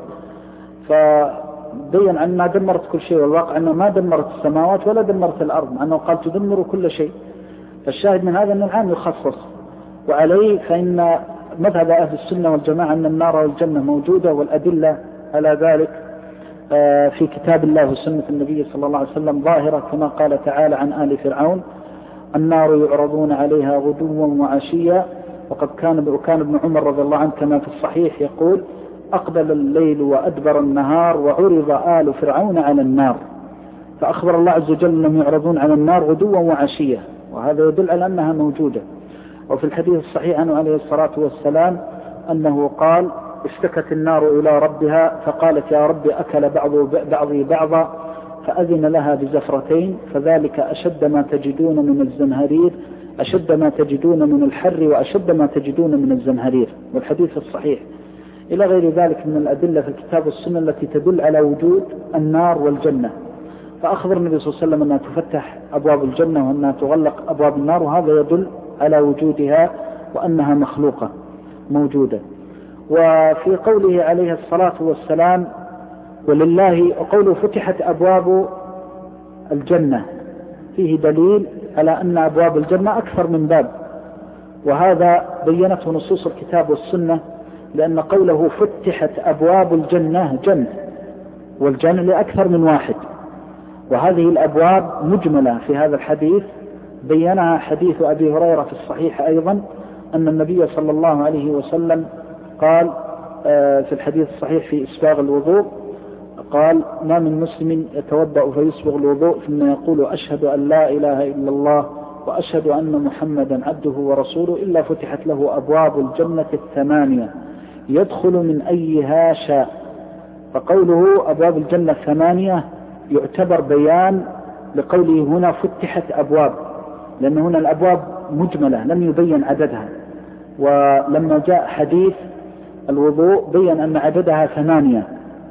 Speaker 2: فبين أنها دمرت كل شيء، والواقع أنها ما دمرت السماوات ولا دمرت الأرض، مع أنه قال تدمر كل شيء، فالشاهد من هذا أن العام يخصص. وعليه فإن مذهب أهل السنة والجماعة أن النار والجنة موجودة، والأدلة على ذلك في كتاب الله وسنة النبي صلى الله عليه وسلم ظاهرة، كما قال تعالى عن آل فرعون النار يعرضون عليها غدوا وعشيا، وقد كان ابن عمر رضي الله عنه كما في الصحيح يقول أقبل الليل وأدبر النهار وعرض آل فرعون على النار، فأخبر الله عز وجل أنهم يعرضون على النار غدوا وعشيا، وهذا يدل على أنها موجودة. وفي الحديث الصحيح عنه عليه الصلاة والسلام أنه قال اشتكت النار إلى ربها فقالت يا رب أكل بعضي بعضا، فأذن لها بزفرتين، فذلك أشد ما تجدون من الزمهرير، أشد ما تجدون من الحر وأشد ما تجدون من الزمهرير، والحديث الصحيح إلى غير ذلك من الأدلة في الكتاب والسنة التي تدل على وجود النار والجنة. فأخبر النبي صلى الله عليه وسلم أنها تفتح أبواب الجنة وأنها تغلق أبواب النار، وهذا يدل على وجودها وأنها مخلوقة موجودة. وفي قوله عليه الصلاة والسلام ولله، وقوله فتحت أبواب الجنة فيه دليل على أن أبواب الجنة أكثر من باب، وهذا بينته نصوص الكتاب والسنة، لأن قوله فتحت أبواب الجنة جنة، والجنة لأكثر من واحد، وهذه الأبواب مجملة في هذا الحديث بينها حديث أبي هريرة في الصحيح أيضا أن النبي صلى الله عليه وسلم قال في الحديث الصحيح في إسباغ الوضوء قال ما من مسلم يتوضأ فيسبغ الوضوء ثم يقول أشهد أن لا إله إلا الله وأشهد أن محمدا عبده ورسوله إلا فتحت له أبواب الجنة 8 يدخل من أيها شاء. فقوله أبواب الجنة 8 يعتبر بيان لقوله هنا فتحت أبواب، لأن هنا الأبواب مجملة لم يبين عددها، ولما جاء حديث الوضوء بين أن عددها 8.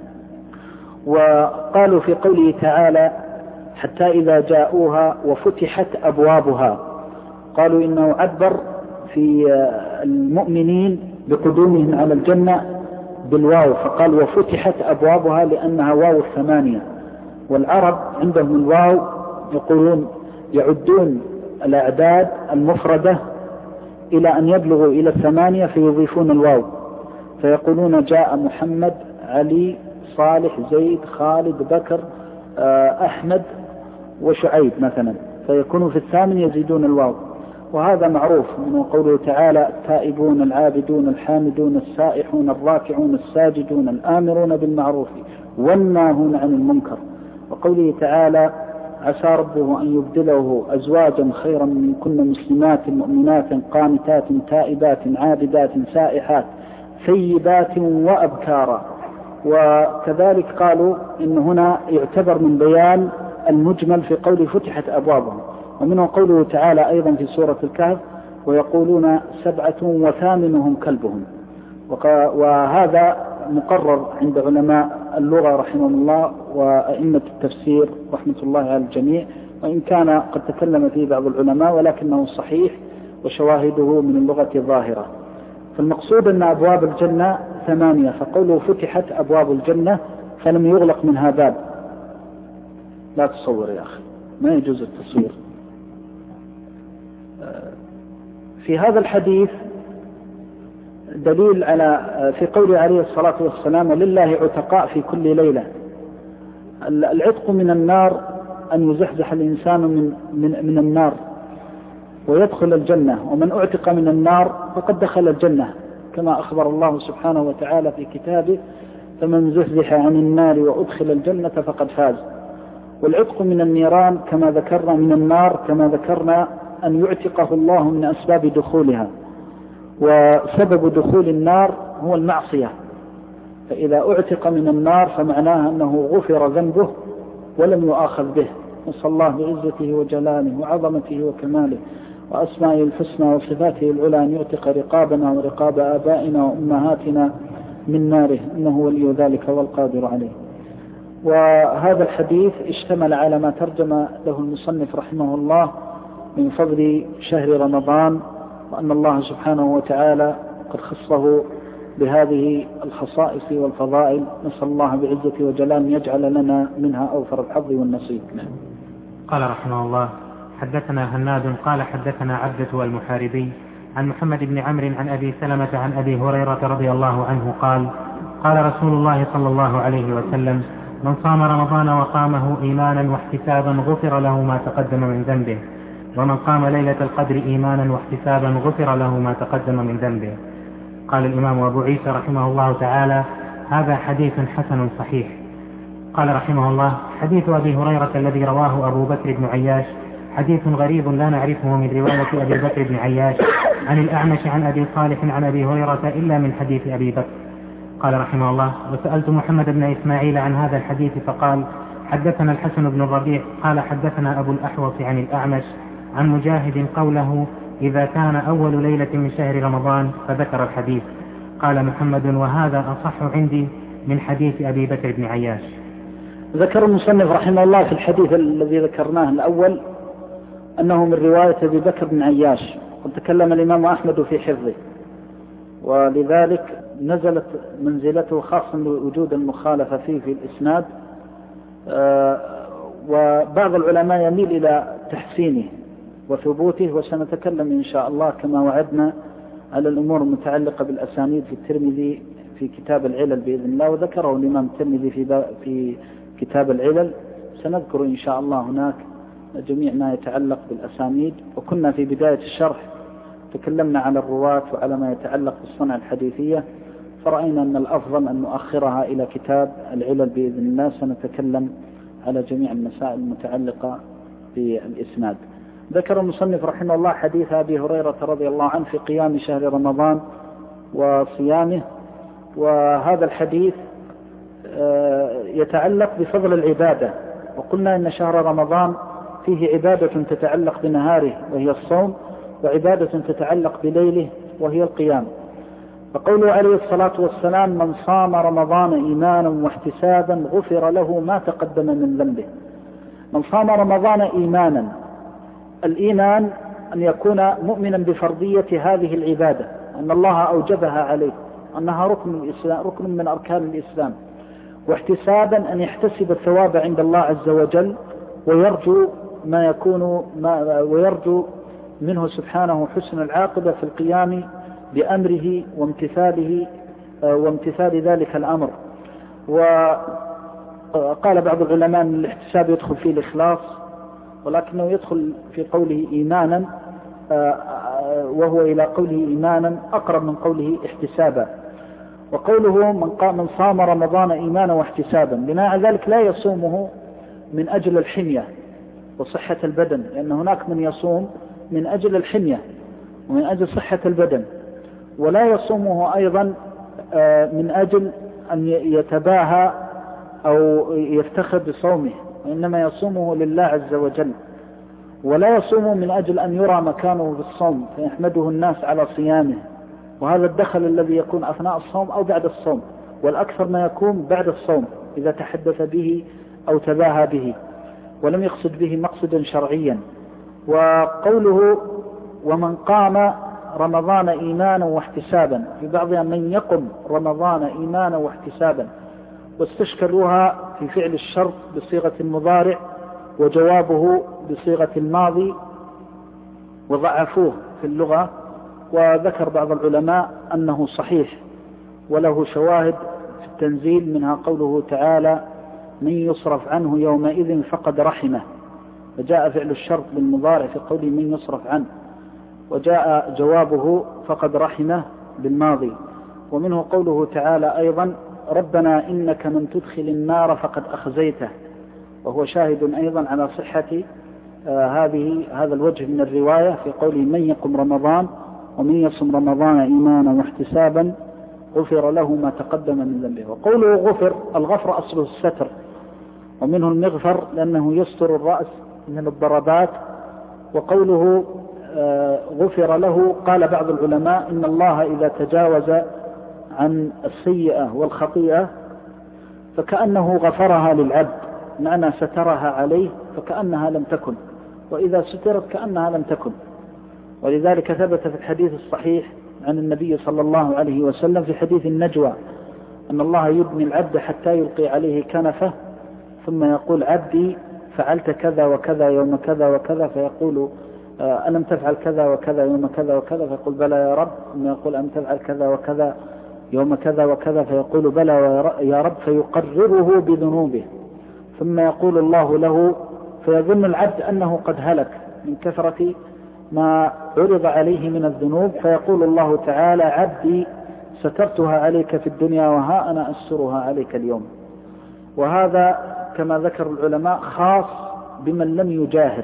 Speaker 2: وقالوا في قوله تعالى حتى إذا جاءوها وفتحت أبوابها، قالوا إنه عبر في المؤمنين بقدومهم على الجنة بالواو، فقال وفتحت أبوابها لأنها واو 8. والعرب عندهم الواو يقولون يعدون الأعداد المفردة إلى أن يبلغوا إلى 8 فيضيفون الواو، فيقولون جاء محمد علي صالح زيد خالد بكر أحمد وشعيب مثلا، فيكونوا في 8 يزيدون الواو. وهذا معروف من قوله تعالى التائبون العابدون الحامدون السائحون الراكعون الساجدون الآمرون بالمعروف والناهون عن المنكر. وقوله تعالى عسى ربه أن يبدله أزواجا خيرا من كن مسلمات مؤمنات قانتات تائبات عابدات سائحات ثيبات وأبكارا. وكذلك قالوا إن هنا يعتبر من بيان المجمل في قوله فتحت أبوابهم. ومنه قوله تعالى أيضا في سورة الكهف ويقولون 7 وثامنهم كلبهم. وهذا مقرر عند علماء اللغة رحمهم الله وأئمة التفسير رحمة الله على الجميع، وإن كان قد تكلم فيه بعض العلماء ولكنه صحيح وشواهده من اللغة ظاهرة. فالمقصود أن أبواب الجنة 8، فقوله فتحت أبواب الجنة فلم يغلق منها باب. لا تصور يا أخي، ما يجوز التصوير. في هذا الحديث دليل على في قوله عليه الصلاة والسلام ولله عتقاء في كل ليلة. العتق من النار أن يزحزح الإنسان من النار ويدخل الجنة، ومن اعتق من النار فقد دخل الجنة، كما أخبر الله سبحانه وتعالى في كتابه فمن زحزح عن النار وأدخل الجنة فقد فاز. والعتق من النيران كما ذكرنا من النار كما ذكرنا أن يعتقه الله من أسباب دخولها، وسبب دخول النار هو المعصية، فإذا اعتق من النار فمعناها أنه غفر ذنبه ولم يؤاخذ به. نسأل الله بعزته وجلاله وعظمته وكماله وأسمائه الحسنى وصفاته العلى أن يعتق رقابنا ورقاب آبائنا وأمهاتنا من ناره، إنه ولي ذلك والقادر عليه. وهذا الحديث اشتمل على ما ترجم له المصنف رحمه الله من فضل شهر رمضان، وأن الله سبحانه وتعالى قد خصه بهذه الخصائص والفضائل. نسأل الله بعزته وجلاله أن يجعل لنا منها أوفر الحظ والنصيب.
Speaker 1: قال رحمه الله حدثنا هناد قال حدثنا عبدة والمحاربي عن محمد بن عمرو عن أبي سلمة عن أبي هريرة رضي الله عنه قال قال رسول الله صلى الله عليه وسلم من صام رمضان وقامه إيمانا واحتسابا غفر له ما تقدم من ذنبه، ومن قام ليلة القدر إيمانا واحتسابا غفر له ما تقدم من ذنبه. قال الإمام أبو عيسى رحمه الله تعالى هذا حديث حسن صحيح. قال رحمه الله حديث أبي هريرة الذي رواه أبو بكر بن عياش حديث غريب لا نعرفه من رواية أبي بكر بن عياش عن الأعمش عن أبي صالح عن أبي هريرة إلا من حديث أبي بكر. قال رحمه الله وسألت محمد بن إسماعيل عن هذا الحديث فقال حدثنا الحسن بن الربيع قال حدثنا أبو الأحوص عن الأعمش عن مجاهد قوله إذا كان أول ليلة من شهر رمضان فذكر الحديث. قال محمد وهذا أصح عندي من حديث أبي بكر بن عياش.
Speaker 2: ذكر المصنف رحمه الله في الحديث الذي ذكرناه الأول أنه من رواية أبي بكر بن عياش، قد تكلم الإمام أحمد في حفظه، ولذلك نزلت منزلته خاصة بوجود المخالفة فيه في الإسناد. وبعض العلماء يميل إلى تحسينه وثبوته، وسنتكلم إن شاء الله كما وعدنا على الأمور المتعلقة بالأسانيد في الترمذي في كتاب العلل بإذن الله، وذكره الإمام الترمذي في كتاب العلل. سنذكر إن شاء الله هناك جميع ما يتعلق بالأسانيد. وكنا في بداية الشرح تكلمنا على الرواة وعلى ما يتعلق بالصنع الحديثية، فرأينا أن الأفضل أن نؤخرها إلى كتاب العلل بإذن الله. سنتكلم على جميع المسائل المتعلقة بالإسناد. ذكر المصنف رحمه الله حديث أبي هريرة رضي الله عنه في قيام شهر رمضان وصيامه، وهذا الحديث يتعلق بفضل العبادة. وقلنا إن شهر رمضان فيه عبادة تتعلق بنهاره وهي الصوم، وعبادة تتعلق بليله وهي القيام. فقوله عليه الصلاة والسلام: من صام رمضان إيمانا واحتسابا غفر له ما تقدم من ذنبه. من صام رمضان إيمانا، الإيمان أن يكون مؤمنا بفرضية هذه العبادة، أن الله أوجبها عليه، أنها ركن من أركان الإسلام. واحتسابا أن يحتسب الثواب عند الله عز وجل، ويرجو منه سبحانه حسن العاقبة في القيام بأمره وامتثال ذلك الأمر. وقال بعض العلماء أن الاحتساب يدخل فيه الإخلاص، ولكنه يدخل في قوله إيمانا، وهو إلى قوله إيمانا أقرب من قوله احتسابا. وقوله من صام رمضان إيمانا واحتسابا، بناء ذلك لا يصومه من أجل الحمية وصحة البدن، لأن هناك من يصوم من أجل الحمية ومن أجل صحة البدن، ولا يصومه أيضا من أجل أن يتباهى أو يفتخر بصومه، وإنما يصومه لله عز وجل. ولا يصوم من أجل أن يرى مكانه في الصوم فيحمده الناس على صيامه، وهذا الدخل الذي يكون أثناء الصوم أو بعد الصوم، والأكثر ما يكون بعد الصوم إذا تحدث به أو تباهى به ولم يقصد به مقصدا شرعيا. وقوله ومن قام رمضان إيمانا واحتسابا، في بعضها من يقم رمضان إيمانا واحتسابا، واستشكلوها في فعل الشرط بصيغة المضارع وجوابه بصيغة الماضي وضعفوه في اللغة. وذكر بعض العلماء أنه صحيح وله شواهد في التنزيل، منها قوله تعالى: من يصرف عنه يومئذ فقد رحمه، فجاء فعل الشرط بالمضارع في قوله من يصرف عنه، وجاء جوابه فقد رحمه بالماضي. ومنه قوله تعالى أيضا: ربنا إنك من تدخل النار فقد أخزيته، وهو شاهد أيضا على صحة هذا الوجه من الرواية في قوله من يقم رمضان ومن يصم رمضان إيمانا واحتسابا غفر له ما تقدم من ذنبه. وقوله غفر، الغفر أصله الستر، ومنه المغفر لأنه يستر الرأس من الضربات. وقوله غفر له، قال بعض العلماء إن الله إذا تجاوز عن السيئة والخطيئة فكأنه غفرها للعبد، معنى سترها عليه فكأنها لم تكن، وإذا سترت كأنها لم تكن. ولذلك ثبت في الحديث الصحيح عن النبي صلى الله عليه وسلم في حديث النجوى أن الله يدني العبد حتى يلقي عليه كنفه ثم يقول: عبدي فعلت كذا وكذا يوم كذا وكذا، فيقول: ألم تفعل كذا وكذا يوم كذا وكذا؟ فيقول: بلى يا رب. ثم يقول: ألم تفعل كذا وكذا يوم كذا وكذا؟ فيقول: بلى يا رب. فيقرره بذنوبه، ثم يقول الله له، فيظن العبد أنه قد هلك من كثرة ما عرض عليه من الذنوب، فيقول الله تعالى: عبدي سترتها عليك في الدنيا وها أنا أسترها عليك اليوم. وهذا كما ذكر العلماء خاص بمن لم يجاهر،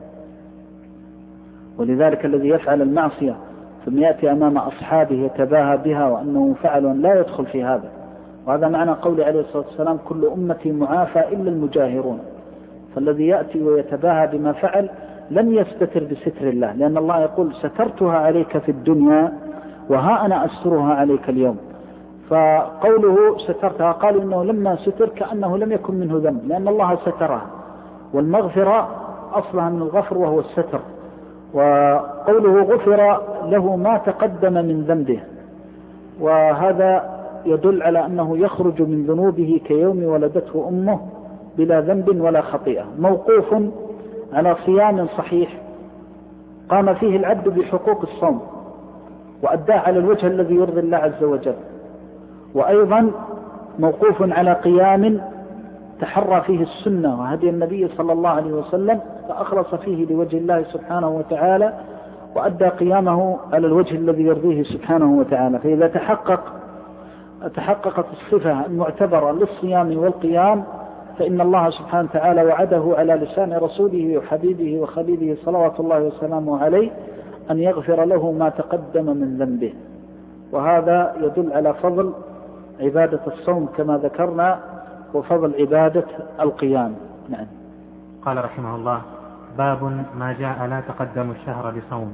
Speaker 2: ولذلك الذي يفعل المعصية ثم يأتي أمام أصحابه يتباهى بها وأنه فعل لا يدخل في هذا. وهذا معنى قول عليه الصلاة والسلام: كل أمتي معافى إلا المجاهرون. فالذي يأتي ويتباهى بما فعل لم يستتر بستر الله، لأن الله يقول: سترتها عليك في الدنيا وها أنا أسترها عليك اليوم. فقوله سترتها، قالوا إنه لما ستر كأنه لم يكن منه ذنب، لأن الله سترها، والمغفرة أصلها من الغفر وهو الستر. وقوله غفر له ما تقدم من ذنبه، وهذا يدل على أنه يخرج من ذنوبه كيوم ولدته أمه بلا ذنب ولا خطيئة. موقوف على صيام صحيح قام فيه العبد بحقوق الصوم وأداه على الوجه الذي يرضي الله عز وجل، وأيضا موقوف على قيام تحرى فيه السنة وهدي النبي صلى الله عليه وسلم فأخلص فيه لوجه الله سبحانه وتعالى، وأدى قيامه على الوجه الذي يرضيه سبحانه وتعالى. فإذا تحققت الصفة المعتبرة للصيام والقيام فإن الله سبحانه وتعالى وعده على لسان رسوله وحبيبه وخليله صلوات الله وسلامه عليه أن يغفر له ما تقدم من ذنبه. وهذا يدل على فضل عبادة الصوم كما ذكرنا وفضل عبادة القيام. نعم.
Speaker 1: قال رحمه الله: باب ما جاء لا تقدم الشهر بصوم.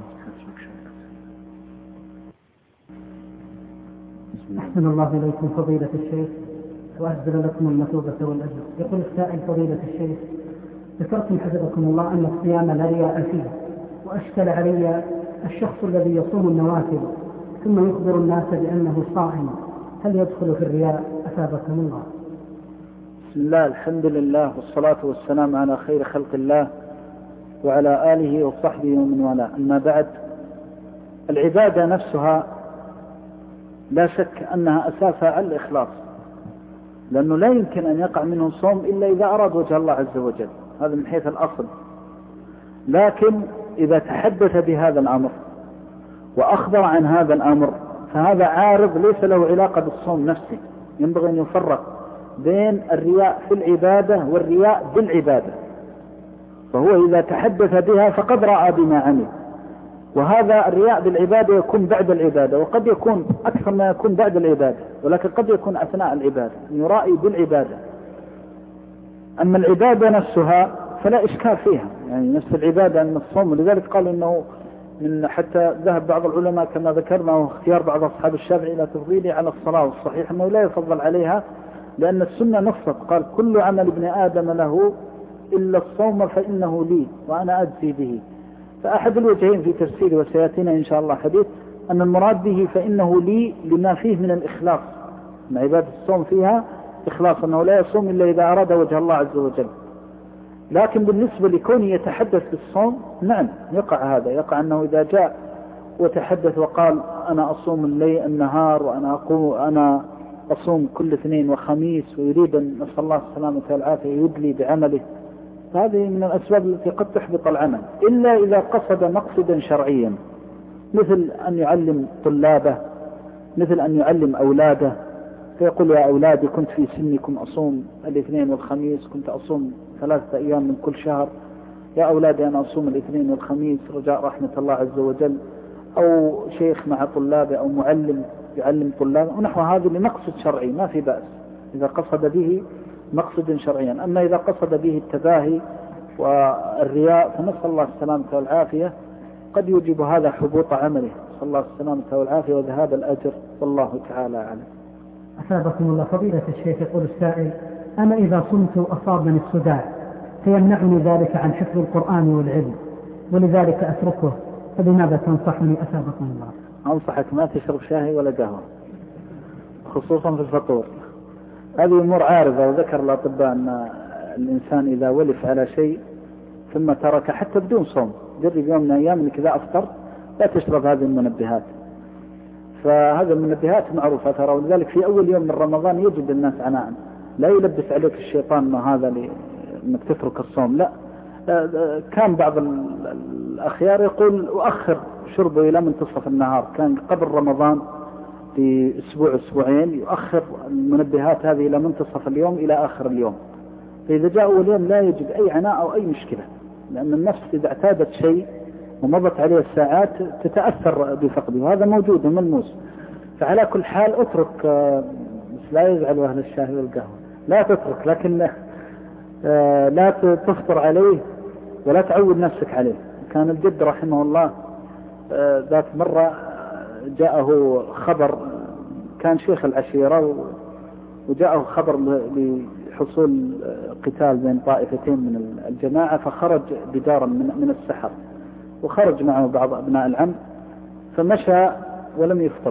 Speaker 3: أحسن الله إليكم فضيلة الشيخ وأجزل لكم المثوبة والأجر. يقول السائل: فضيلة الشيخ، ذكرتم حفظكم الله أن الصيام لا رياء فيه، وأشكل علي الشخص الذي يصوم النوافل ثم يخبر الناس بأنه صائم، هل يدخل في الرياء؟ أثابكم الله.
Speaker 2: بسم الله، الحمد لله، والصلاة والسلام على خير خلق الله وعلى آله وصحبه ومن والاه. أما بعد، العبادة نفسها لا شك أنها أساسها على الإخلاص، لأنه لا يمكن أن يقع منه صوم إلا إذا أراد وجه الله عز وجل، هذا من حيث الأصل. لكن إذا تحدث بهذا الأمر وأخبر عن هذا الأمر فهذا عارض ليس له علاقة بالصوم نفسه. ينبغي أن يفرق بين الرياء في العبادة والرياء بالعبادة. فهو إذا تحدث بها فقد رأى بما عمل، وهذا الرياء بالعبادة يكون بعد العبادة، وقد يكون أكثر ما يكون بعد العبادة، ولكن قد يكون أثناء العبادة يرائي بالعبادة. أما العبادة نفسها فلا إشكال فيها، يعني نفس العبادة أن الصوم، ولذلك قال إنه من حتى ذهب بعض العلماء كما ذكرنا واختيار بعض أصحاب الشافعي إلى تفضيله على الصلاة، والصحيح أنه لا يفضل عليها، لأن السنة نصت قال: كل عمل ابن آدم له إلا الصوم فإنه لي وأنا أجزي به. فأحد الوجهين في تفسيره وسيأتينا إن شاء الله حديث أن المراد به فإنه لي لما فيه من الإخلاص، من عبادة الصوم فيها إخلاص، أنه لا يصوم إلا إذا أراد وجه الله عز وجل. لكن بالنسبة لكونه يتحدث بالصوم، نعم يقع هذا، يقع أنه إذا جاء وتحدث وقال: أنا أصوم الليل النهار وأنا أصوم كل اثنين وخميس، ويريد أن نسأل الله السلامة والعافية يدلي بعمله، هذه من الأسباب التي قد تحبط العمل، إلا إذا قصد مقصدا شرعيا، مثل أن يعلم طلابه، مثل أن يعلم أولاده، فيقول: يا أولادي كنت في سنكم أصوم الاثنين والخميس، كنت أصوم 3 أيام من كل شهر، يا أولادي أنا أصوم الاثنين والخميس رجاء رحمة الله عز وجل. أو شيخ مع طلابه أو معلم يعلم طلابه ونحو هذا لمقصد شرعي ما في بأس إذا قصد به مقصد شرعيا. أما إذا قصد به التباهي والرياء فنسأل الله السلامة والعافية، قد يوجب هذا حبوط عمله، نسأل الله السلامة والعافية وذهاب الأجر، والله تعالى أعلم.
Speaker 3: أثابكم الله فضيلة الشيخ. يقول السائل: أنا إذا صمت أصابني الصداع فيمنعني ذلك عن حفظ القرآن والعلم، ولذلك أتركه، فبماذا تنصحني أثابكم الله؟
Speaker 2: أنصحك ما تشرب شاهي ولا قهوة، خصوصا في الفطور، هذه أمور عارضة. وذكر الأطباء أن الإنسان إذا ولف على شيء ثم ترك حتى بدون صوم، جرب يوم من أيام أنك إذا أفطر لا تشرب هذه المنبهات، فهذه المنبهات معروفة ترى. ولذلك في أول يوم من رمضان يجد الناس عناء، لا يلبس عليك الشيطان ما هذا أنك تترك الصوم، لا. كان بعض الأخيار يقول أؤخر شربه إلى منتصف النهار، كان قبل رمضان بأسبوع أسبوعين يؤخر المنبهات هذه إلى منتصف اليوم إلى آخر اليوم، فإذا جاء أول يوم لا يجد أي عناء أو أي مشكلة، لأن النفس إذا اعتادت شيء ومضت عليه الساعات تتأثر بفقده، وهذا موجود وملموس. فعلى كل حال اترك، بس لا يزعل أهل الشاهي والقهوة، لا تترك، لكن لا تفطر عليه ولا تعود نفسك عليه. كان الجد رحمه الله ذات مرة جاءه خبر، كان شيخ العشيرة، وجاءه خبر بحصول قتال بين طائفتين من الجماعة، فخرج بدارا من السحر، وخرج معه بعض أبناء العم، فمشى ولم يفطر.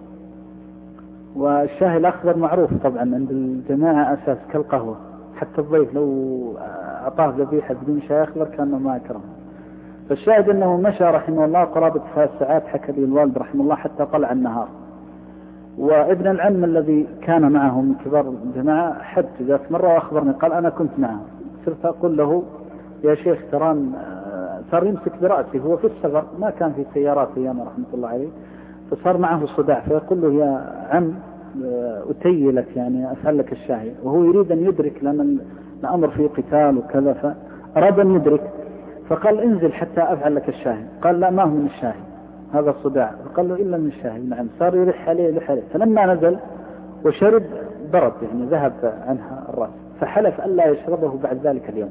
Speaker 2: والشاهي الأخضر معروف طبعا عند الجماعة أساس كالقهوة، حتى الضيف لو أعطاه ذبيحة بدون شاي أخضر كأنه ما أكرم. فالشاهد أنه مشى رحمه الله قرابة 3 ساعات، حكى لي الوالد رحمه الله، حتى طلع النهار. وابن العم الذي كان معه من كبار الجماعة حد ذات مرة وأخبرني، قال: أنا كنت معه، صرت أقول له: يا شيخ تران، صار يمسك برأسي، هو في السفر ما كان في سيارات أيام رحمة الله عليه، فصار معه صداع، فيقول له: يا عم أتيلك يعني أفعل لك الشاهي، وهو يريد أن يدرك، لأن الأمر فيه قتال وكذا، فأراد أن يدرك فقال انزل حتى أفعل لك الشاهي. قال لا، ما هو من الشاهي، هذا الصداع. فقال له إلا من الشاهي. نعم. صار يلح عليه. فلما نزل وشرب برد، يعني ذهب عنها الرأس، فحلف ألا يشربه بعد ذلك اليوم.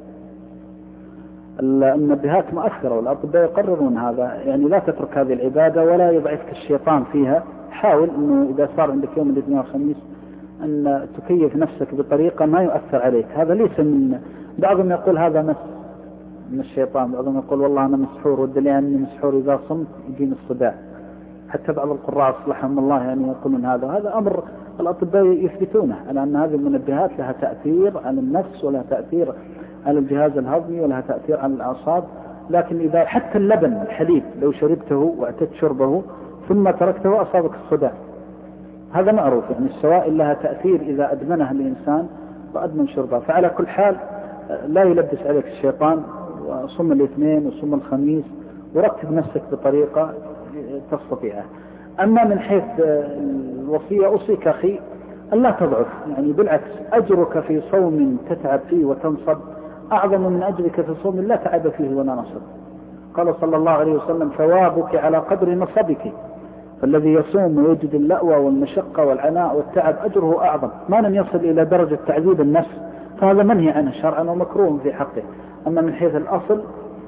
Speaker 2: المنبهات مؤثرة والأطباء يقررون هذا، يعني لا تترك هذه العبادة ولا يضعفك الشيطان فيها. حاول أنه إذا صار عندك يوم الاثنين والخميس أن تكيف نفسك بطريقة ما يؤثر عليك. هذا ليس من بعضهم يقول هذا مس من الشيطان، بعضهم يقول والله أنا مسحور، والدليل أني مسحور إذا صمت يجيني الصداع. حتى بعض القراء أصلحهم الله يعني يقولون هذا أمر الأطباء يثبتونه على أن هذه المنبهات لها تأثير على النفس ولها تأثير على الجهاز الهضمي ولها تأثير على الأعصاب. لكن إذا حتى اللبن الحليب لو شربته واعتدت شربه ثم تركته أصابك الصداع، هذا معروف. يعني السوائل لها تأثير إذا أدمنها الإنسان وأدمن شربها. فعلى كل حال لا يلبس عليك الشيطان، وصم الاثنين وصم الخميس ورتب نفسك بطريقة تستطيعها. أما من حيث الوصية أوصيك أخي ألا تضعف، يعني بالعكس أجرك في صوم تتعب فيه وتنصب أعظم من أجرك في صوم لا تعب فيه ولا نصب. قال صلى الله عليه وسلم ثوابك على قدر نصبك، فالذي يصوم ويجد اللأوى والمشقة والعناء والتعب أجره أعظم، ما لم يصل إلى درجة تعذيب النفس فهذا منهي عنه شرعا ومكروه في حقه. أما من حيث الأصل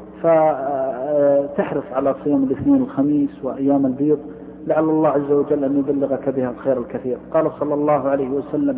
Speaker 2: فتحرص على صيام الاثنين والخميس وأيام البيض، لعل الله عز وجل أن يبلغك بها الخير الكثير. قال صلى الله عليه وسلم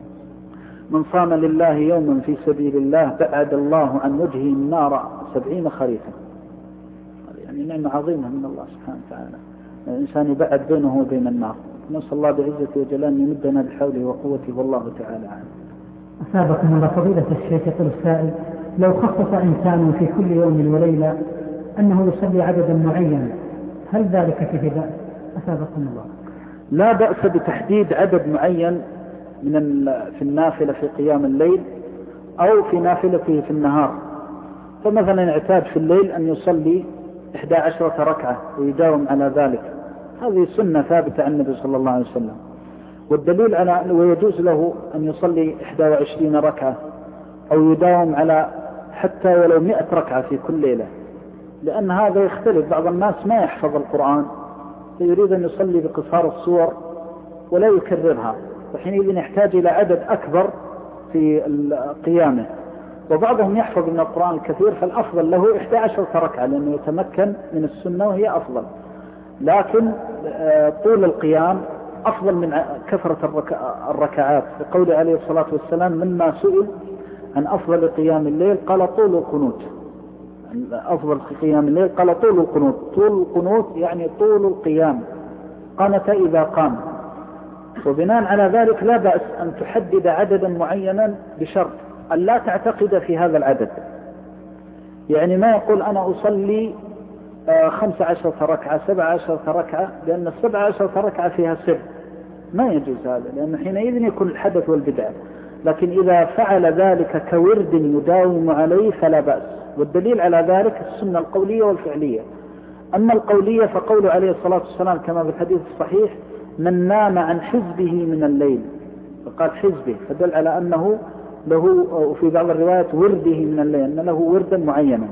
Speaker 2: من صام لله يوما في سبيل الله بعد الله عن وجهه النار 70 خريفا. يعني نعمة عظيمة من الله سبحانه وتعالى، الإنسان يبعد بينه وبين النار. نسأل الله بعزته وجلاله أن يمدنا بحوله وقوته والله تعالى عنه.
Speaker 3: أثابكم الله فضيلة الشيخ. يقول السائل لو خصص إنسان في كل يوم وليلة أنه يصلي عددا معينا هل ذلك فيه بأس؟ أثابكم الله.
Speaker 2: لا بأس بتحديد عدد معين في النافلة في قيام الليل أو في نافلته في النهار. فمثلا اعتاد في الليل أن يصلي 11 ركعة ويداوم على ذلك، هذه سنة ثابتة عن النبي صلى الله عليه وسلم. والدليل على ويجوز له أن يصلي 21 ركعة أو يداوم على حتى ولو 100 ركعة في كل ليلة، لأن هذا يختلف. بعض الناس ما يحفظ القرآن فيريد أن يصلي بقصار السور ولا يكررها، وحينئذ يحتاج إلى عدد أكبر في قيامه. وبعضهم يحفظ من القرآن الكثير فالأفضل له 11 ركعة لأنه يتمكن من السنة وهي أفضل. لكن طول القيام أفضل من كثرة الركعات، لقول عليه الصلاة والسلام مما سئل عن أفضل قيام الليل قال طول القنوت. أفضل قيام الليل قال طول القنوت. طول القنوت يعني طول القيام، قنت إذا قام. وبناء على ذلك لا بأس أن تحدد عددا معينا بشرط أن لا تعتقد في هذا العدد. يعني ما يقول أنا أصلي 15 ركعة 17 ركعة لأن 17 ركعة فيها سر، ما يجوز هذا، لأن حينئذ يكون الحدث والبدعة. لكن إذا فعل ذلك كورد يداوم عليه فلا بأس. والدليل على ذلك السنة القولية والفعلية. أما القولية فقول عليه الصلاة والسلام كما في الحديث الصحيح من نام عن حزبه من الليل، فقال حزبه فدل على أنه له، وفي بعض الروايات ورده من الليل، أن له وردا معينا.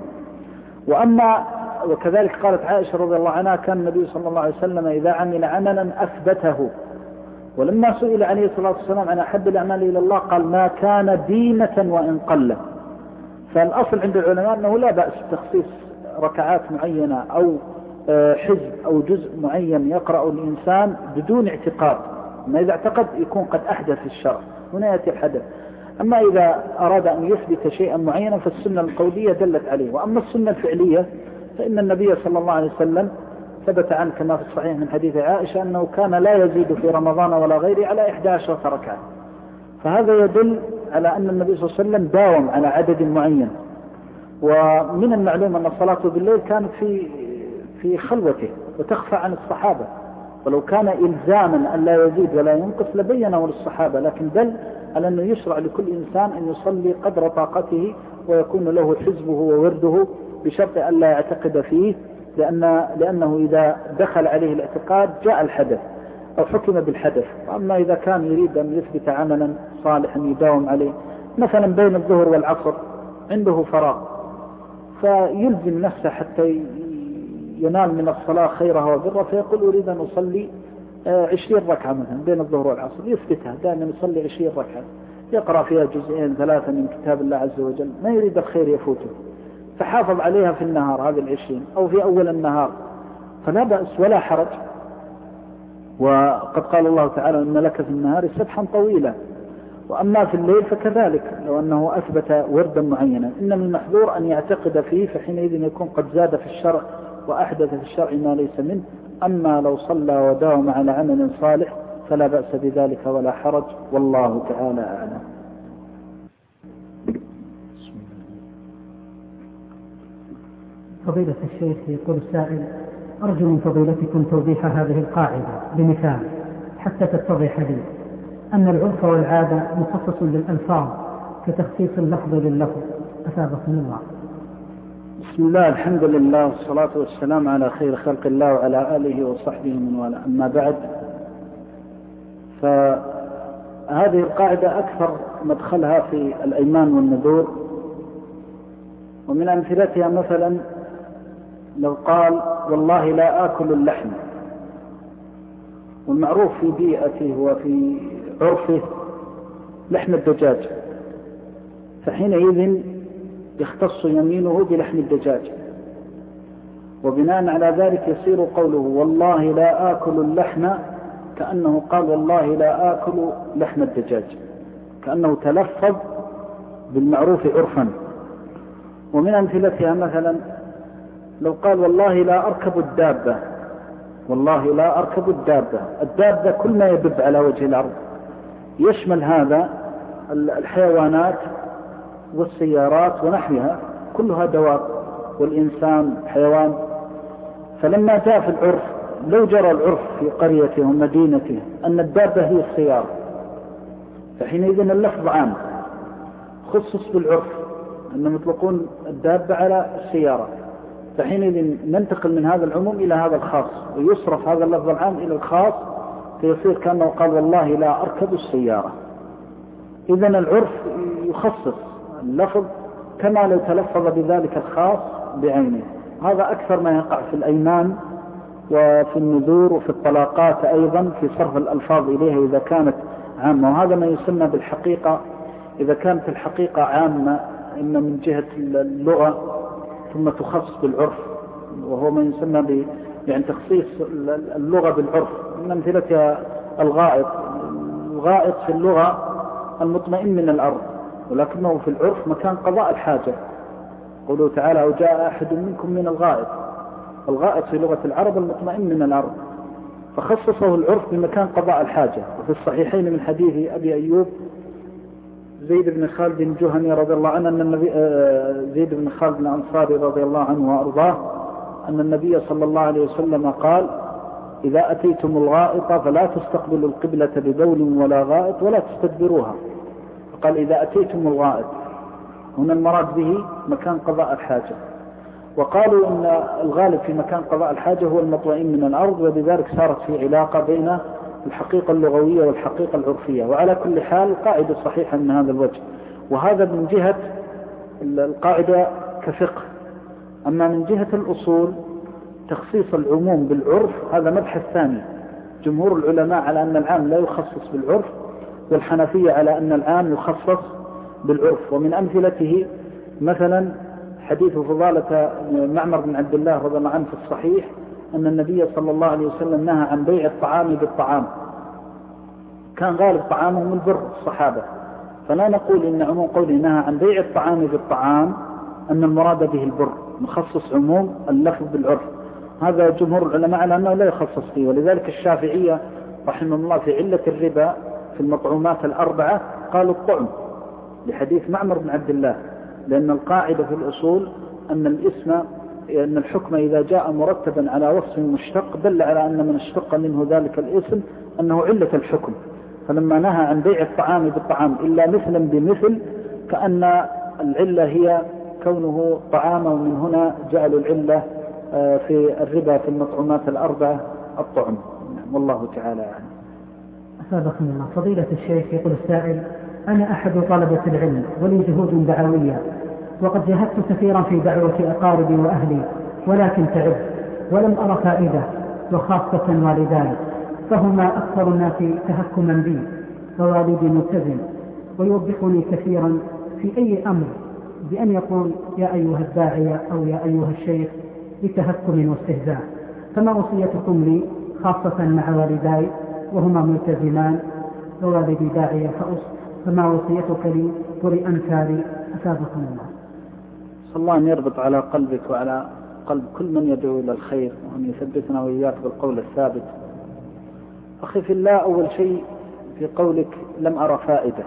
Speaker 2: وكذلك قالت عائشة رضي الله عنها كان النبي صلى الله عليه وسلم إذا عمل عملا أثبته. ولما سئل عليه الصلاة والسلام عن أحب الأعمال إلى الله قال ما كان دينة وإن قل. فالأصل عند العلماء أنه لا بأس تخصيص ركعات معينة أو حزب أو جزء معين يقرأ الإنسان بدون اعتقاد. ما إذا اعتقد يكون قد أحدث في الشرع، هنا يأتي الحدث. أما إذا أراد أن يثبت شيئا معينا فالسنة القولية دلت عليه. وأما السنة الفعلية فإن النبي صلى الله عليه وسلم ثبت عنه كما في الصحيح من حديث عائشة أنه كان لا يزيد في رمضان ولا غيره على 11 ركعة. فهذا يدل على أن النبي صلى الله عليه وسلم داوم على عدد معين. ومن المعلوم أن الصلاة بالليل كانت في خلوته وتخفى عن الصحابة، ولو كان إلزاما أن لا يزيد ولا ينقص لبينه للصحابة، لكن دل على أنه يشرع لكل إنسان أن يصلي قدر طاقته ويكون له حزبه وورده بشرط أن لا يعتقد فيه، لأنه إذا دخل عليه الاعتقاد جاء الحدث أو حكم بالحدث. أما إذا كان يريد أن يثبت عملا صالحا يداوم عليه مثلا بين الظهر والعصر عنده فراغ، فيلزم نفسه حتى ينال من الصلاة خيرها وبرها، فيقول أريد أن أصلي 20 ركعة مثلا بين الظهر والعصر، يثبتها دائما يصلي 20 ركعة يقرأ فيها جزئين 3 من كتاب الله عز وجل، ما يريد الخير يفوته، فحافظ عليها في النهار هذه 20 أو في أول النهار، فلا بأس ولا حرج. وقد قال الله تعالى إن لك في النهار سبحا طويلا، وأما في الليل فكذلك لو أنه أثبت وردا معينا، إنما المحذور أن يعتقد فيه، فحينئذ يكون قد زاد في الشرع وأحدث في الشرع ما ليس منه. أما لو صلى وداوم على عمل صالح فلا بأس بذلك ولا حرج، والله تعالى أعلم.
Speaker 3: فضيلة الشيخ يقول السائل: أرجو من فضيلتكم توضيح هذه القاعدة بمثال حتى تتضح لي أن العرف والعادة مخصص للألفاظ كتخصيص اللفظ لللفظ، أثابكم الله.
Speaker 2: بسم الله، الحمد لله، والصلاة والسلام على خير خلق الله وعلى آله وصحبه من والاه، أما بعد، فهذه القاعدة أكثر مدخلها في الأيمان والنذور، ومن أمثلتها مثلا لو قال والله لا آكل اللحم، والمعروف في بيئته وفي عرفه لحم الدجاج، فحينئذ يختص يمينه بلحم الدجاج، وبناء على ذلك يصير قوله والله لا آكل اللحم كأنه قال والله لا آكل لحم الدجاج، كأنه تلفظ بالمعروف عرفا. ومن أمثلتها مثلا لو قال والله لا أركب الدابة، والله لا أركب الدابة، الدابة كل ما يدب على وجه الأرض، يشمل هذا الحيوانات والسيارات ونحوها، كلها دواب، والإنسان حيوان. فلما جاء في العرف، لو جرى العرف في قريته ومدينته أن الدابة هي السيارة، فحينئذ اللفظ عام خصص بالعرف أنهم يطلقون الدابة على السيارة، فحينئذ ننتقل من هذا العموم إلى هذا الخاص، ويصرف هذا اللفظ العام إلى الخاص، فيصير كأنه قال والله لا أركب السيارة. إذن العرف يخصص اللفظ كما لو تلفظ بذلك الخاص بعينه. هذا أكثر ما يقع في الأيمان وفي النذور وفي الطلاقات أيضا، في صرف الألفاظ إليها إذا كانت عامة، وهذا ما يسمى بالحقيقة. إذا كانت الحقيقة عامة إما من جهة اللغة ثم تخصص بالعرف، وهو ما يسمى يعني تخصيص اللغة بالعرف. من أمثلتها الغائط، الغائط في اللغة المطمئن من الأرض، ولكنه في العرف مكان قضاء الحاجة. قوله تعالى: وجاء أحد منكم من الغائط، الغائط في لغة العرب المطمئن من الأرض، فخصصه العرف بمكان قضاء الحاجة. وفي الصحيحين من حديث أبي أيوب زيد بن خالد الجهني رضي الله عنه، أن النبي زيد بن خالد الأنصاري رضي الله عنه وأرضاه، أن النبي صلى الله عليه وسلم قال: إذا أتيتم الغائط فلا تستقبلوا القبلة ببول ولا غائط ولا تستدبروها. فقال: إذا أتيتم الغائط، هنا المراد به مكان قضاء الحاجة. وقالوا أن الغالب في مكان قضاء الحاجة هو المطمئن من الأرض، وبذلك صارت في علاقة بين الحقيقة اللغوية والحقيقة العرفية. وعلى كل حال القاعدة صحيحة من هذا الوجه، وهذا من جهة القاعدة كفقه. أما من جهة الأصول تخصيص العموم بالعرف هذا مبحث ثاني. جمهور العلماء على أن العام لا يخصص بالعرف، والحنفية على أن العام يخصص بالعرف. ومن أمثلته مثلا حديث فضالة معمر بن عبد الله رضي الله عنه في الصحيح أن النبي صلى الله عليه وسلم نهى عن بيع الطعام بالطعام، كان غالب طعامهم البر الصحابة، فلا نقول إن عموم قوله نهى عن بيع الطعام بالطعام أن المراد به البر، نخصص عموم اللفظ بالعرف. هذا جمهور العلماء على أنه لا يخصص فيه. ولذلك الشافعية رحمه الله في علة الربا في المطعومات الأربعة قالوا الطعم لحديث معمر بن عبد الله، لأن القاعدة في الأصول أن الحكم إذا جاء مرتبا على وصف مشتق دل على أن من اشتق منه ذلك الاسم أنه علة الحكم. فلما نهى عن بيع الطعام بالطعام إلا مثلا بمثل، كأن العلة هي كونه طعاما، ومن هنا جعلوا العلة في الربا في المطعومات الأربعة الطعم. والله تعالى أعلم.
Speaker 3: أسابقنا الله. فضيلة الشيخ يقول السائل: أنا أحد طلبة العلم ولي جهود دعوية، وقد جهدت كثيرا في دعوة أقاربي وأهلي، ولكن تعبت ولم أرى فائدة، وخاصة والداي فهما أكثر الناس تهكما بي، فوالدي ملتزم ويوبخني كثيرا في أي أمر بأن يقول يا أيها الداعية أو يا أيها الشيخ بتهكم واستهزاء. فما وصيتكم لي خاصة مع والداي وهما ملتزمان ووالدي داعية فما وصيتك لي ولأمثالي أثابكم الله؟
Speaker 2: صلى الله أن يربط على قلبك وعلى قلب كل من يدعو إلى الخير، وأن يثبتنا وإياك بالقول الثابت. أخي في الله، أول شيء في قولك لم أرى فائدة،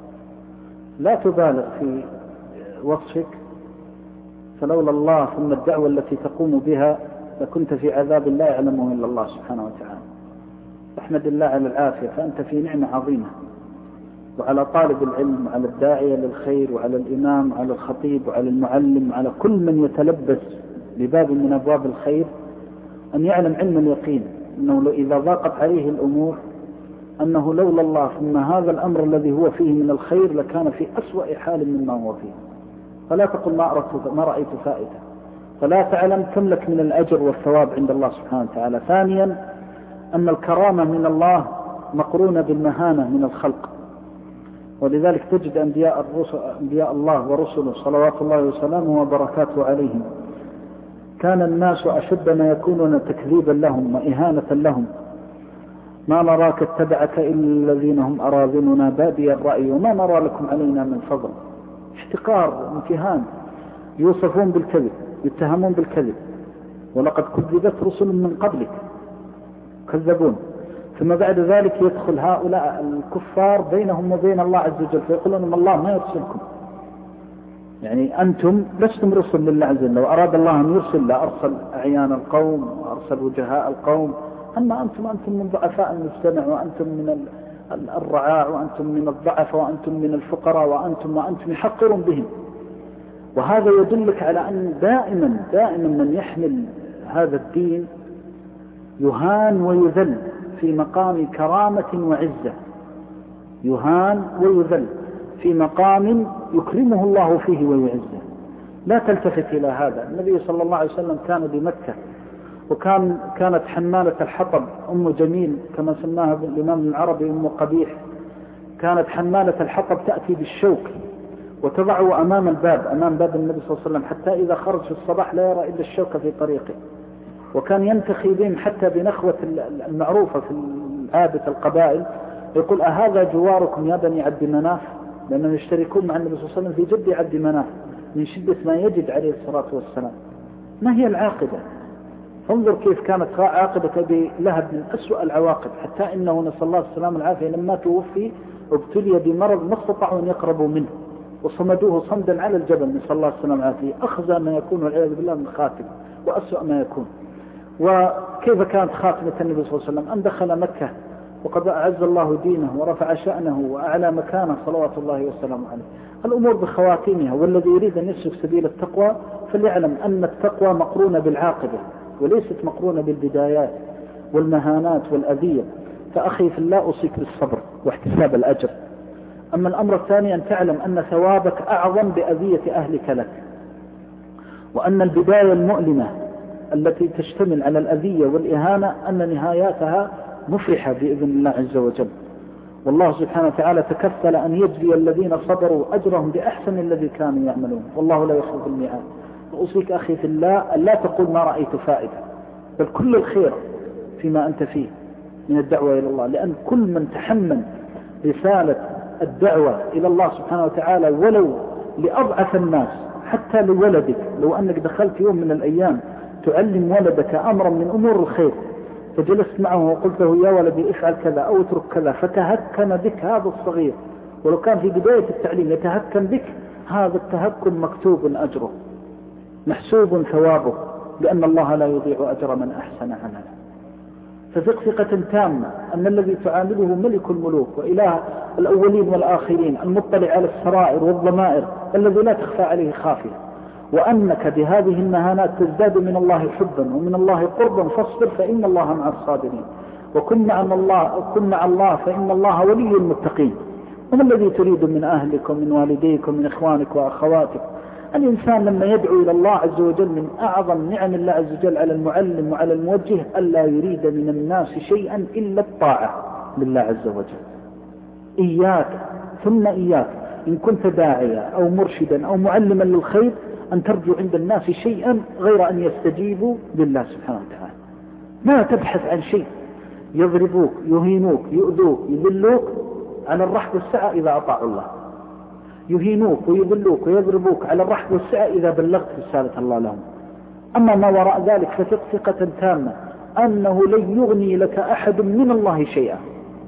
Speaker 2: لا تبالغ في وصفك، فلولا الله ثم الدعوة التي تقوم بها لكنت في عذاب لا يعلمه إلا الله سبحانه وتعالى. احمد الله على العافية، فأنت في نعمة عظيمة، وعلى طالب العلم وعلى الداعية للخير وعلى الإمام وعلى الخطيب وعلى المعلم وعلى كل من يتلبس بباب من أبواب الخير أن يعلم علم اليقين أنه إذا ضاقت عليه الأمور أنه لولا الله ثم هذا الأمر الذي هو فيه من الخير لكان في أسوأ حال مما هو فيه. فلا تقل ما رأيت فائدة، فلا تعلم كم لك من الأجر والثواب عند الله سبحانه وتعالى. ثانيا، أن الكرامة من الله مقرونة بالمهانة من الخلق، ولذلك تجد أنبياء الله ورسله صلوات الله وسلامه وبركاته عليهم كان الناس أشد ما يكونون تكذيبا لهم وإهانة لهم. ما نراك اتبعك إلا الذين هم أراذلنا بادي الرأي وما نرى لكم علينا من فضل. احتقار، امتهان، يوصفون بالكذب، يتهمون بالكذب، ولقد كذبت رسل من قبلك كذبون. ثم بعد ذلك يدخل هؤلاء الكفار بينهم وبين الله عز وجل فيقولون ان الله ما يرسلكم، يعني أنتم لستم رسل لله عز وجل، لو أراد الله أن يرسل لأرسل أعيان القوم وأرسل وجهاء القوم، أما أنتم من ضعفاء المجتمع، وأنتم من الرعاع، وأنتم من الضعف، وأنتم من الفقراء، وأنتم يحقرون بهم. وهذا يدلك على أن دائما من يحمل هذا الدين يهان ويذل في مقام كرامة وعزة، يهان ويذل في مقام يكرمه الله فيه ويعزه. لا تلتفت إلى هذا. النبي صلى الله عليه وسلم كان بمكة، وكانت حمالة الحطب أم جميل كما سماها الإمام العربي أم قبيح، كانت حمالة الحطب تأتي بالشوك وتضعه أمام باب النبي صلى الله عليه وسلم، حتى إذا خرج في الصباح لا يرى إلا الشوك في طريقه. وكان ينتخي بهم حتى بنخوة المعروفة في عادة القبائل، يقول أهذا جواركم يا بني عبد مناف، لأنهم يشتركون مع النبي صلى الله عليه وسلم في جد عبد مناف من شدة ما يجد عليه الصلاة والسلام. ما هي العاقبة؟ انظر كيف كانت عاقبة أبي لهب من أسوأ العواقب، حتى إنه نسأل الله السلام العافية لما توفي ابتلي بمرض ما استطاعوا أن يقربوا منه، وصمدوه صمدا على الجبل نسأل الله السلام العافية. أخزى ما يكون والعياذ بالله من خاتم، وأسوأ ما يكون. وكيف كانت خاتمة النبي صلى الله عليه وسلم؟ أن دخل مكة وقد أعز الله دينه ورفع شأنه وأعلى مكانه صلوات الله والسلام عليه. الأمور بخواتيمها، والذي يريد أن يسلك سبيل التقوى فليعلم أن التقوى مقرونة بالعاقبة وليست مقرونة بالبدايات والمهانات والأذية. فأخي في الله أوصيك بالصبر واحتساب الأجر. أما الأمر الثاني أن تعلم أن ثوابك أعظم بأذية أهلك لك، وأن البداية المؤلمة التي تشتمل على الأذية والإهانة أن نهاياتها مفرحة بإذن الله عز وجل. والله سبحانه وتعالى تكفل أن يجزي الذين صبروا أجرهم بأحسن الذي كانوا يعملون، والله لا يخلف الميعاد. وأوصيك أخي في الله أن لا تقول ما رأيت فائدة، بل كل الخير فيما أنت فيه من الدعوة إلى الله، لأن كل من تحمل رسالة الدعوة إلى الله سبحانه وتعالى ولو لأضعف الناس، حتى لولدك، لو أنك دخلت يوم من الأيام تعلم ولدك أمرا من أمور الخير فجلست معه وقلت له يا ولدي افعل كذا أو اترك كذا، فتهكم بك هذا الصغير، ولو كان في بداية التعليم يتهكم بك، هذا التهكم مكتوب أجره محسوب ثوابه، لأن الله لا يضيع أجر من أحسن عملا. فثق ثقة تامة أن الذي تعامله ملك الملوك وإله الأولين والآخرين المطلع على السرائر والضمائر الذي لا تخفى عليه خافية، وأنك بهذه المهانات تزداد من الله حبا ومن الله قربا، فاصبر فإن الله مع الصابرين، وكن مع الله فإن الله ولي المتقين. وما الذي تريد من أهلك ومن والديك ومن إخوانك وأخواتك؟ الإنسان لما يدعو إلى الله عز وجل من أعظم نعم الله عز وجل على المعلم وعلى الموجه ألا يريد من الناس شيئا إلا الطاعة لله عز وجل. إياك ثم إياك إن كنت داعيا أو مرشدا أو معلما للخير أن ترجو عند الناس شيئا غير أن يستجيبوا لله سبحانه وتعالى. ما تبحث عن شيء يضربوك يهينوك يؤذوك يذلوك على الرحب والسعة إذا أطاعوا الله، يهينوك ويذلوك ويضربوك على الرحب والسعة إذا بلغت رسالة الله لهم. أما ما وراء ذلك فثق ثقة تامة أنه لن يغني لك أحد من الله شيئا،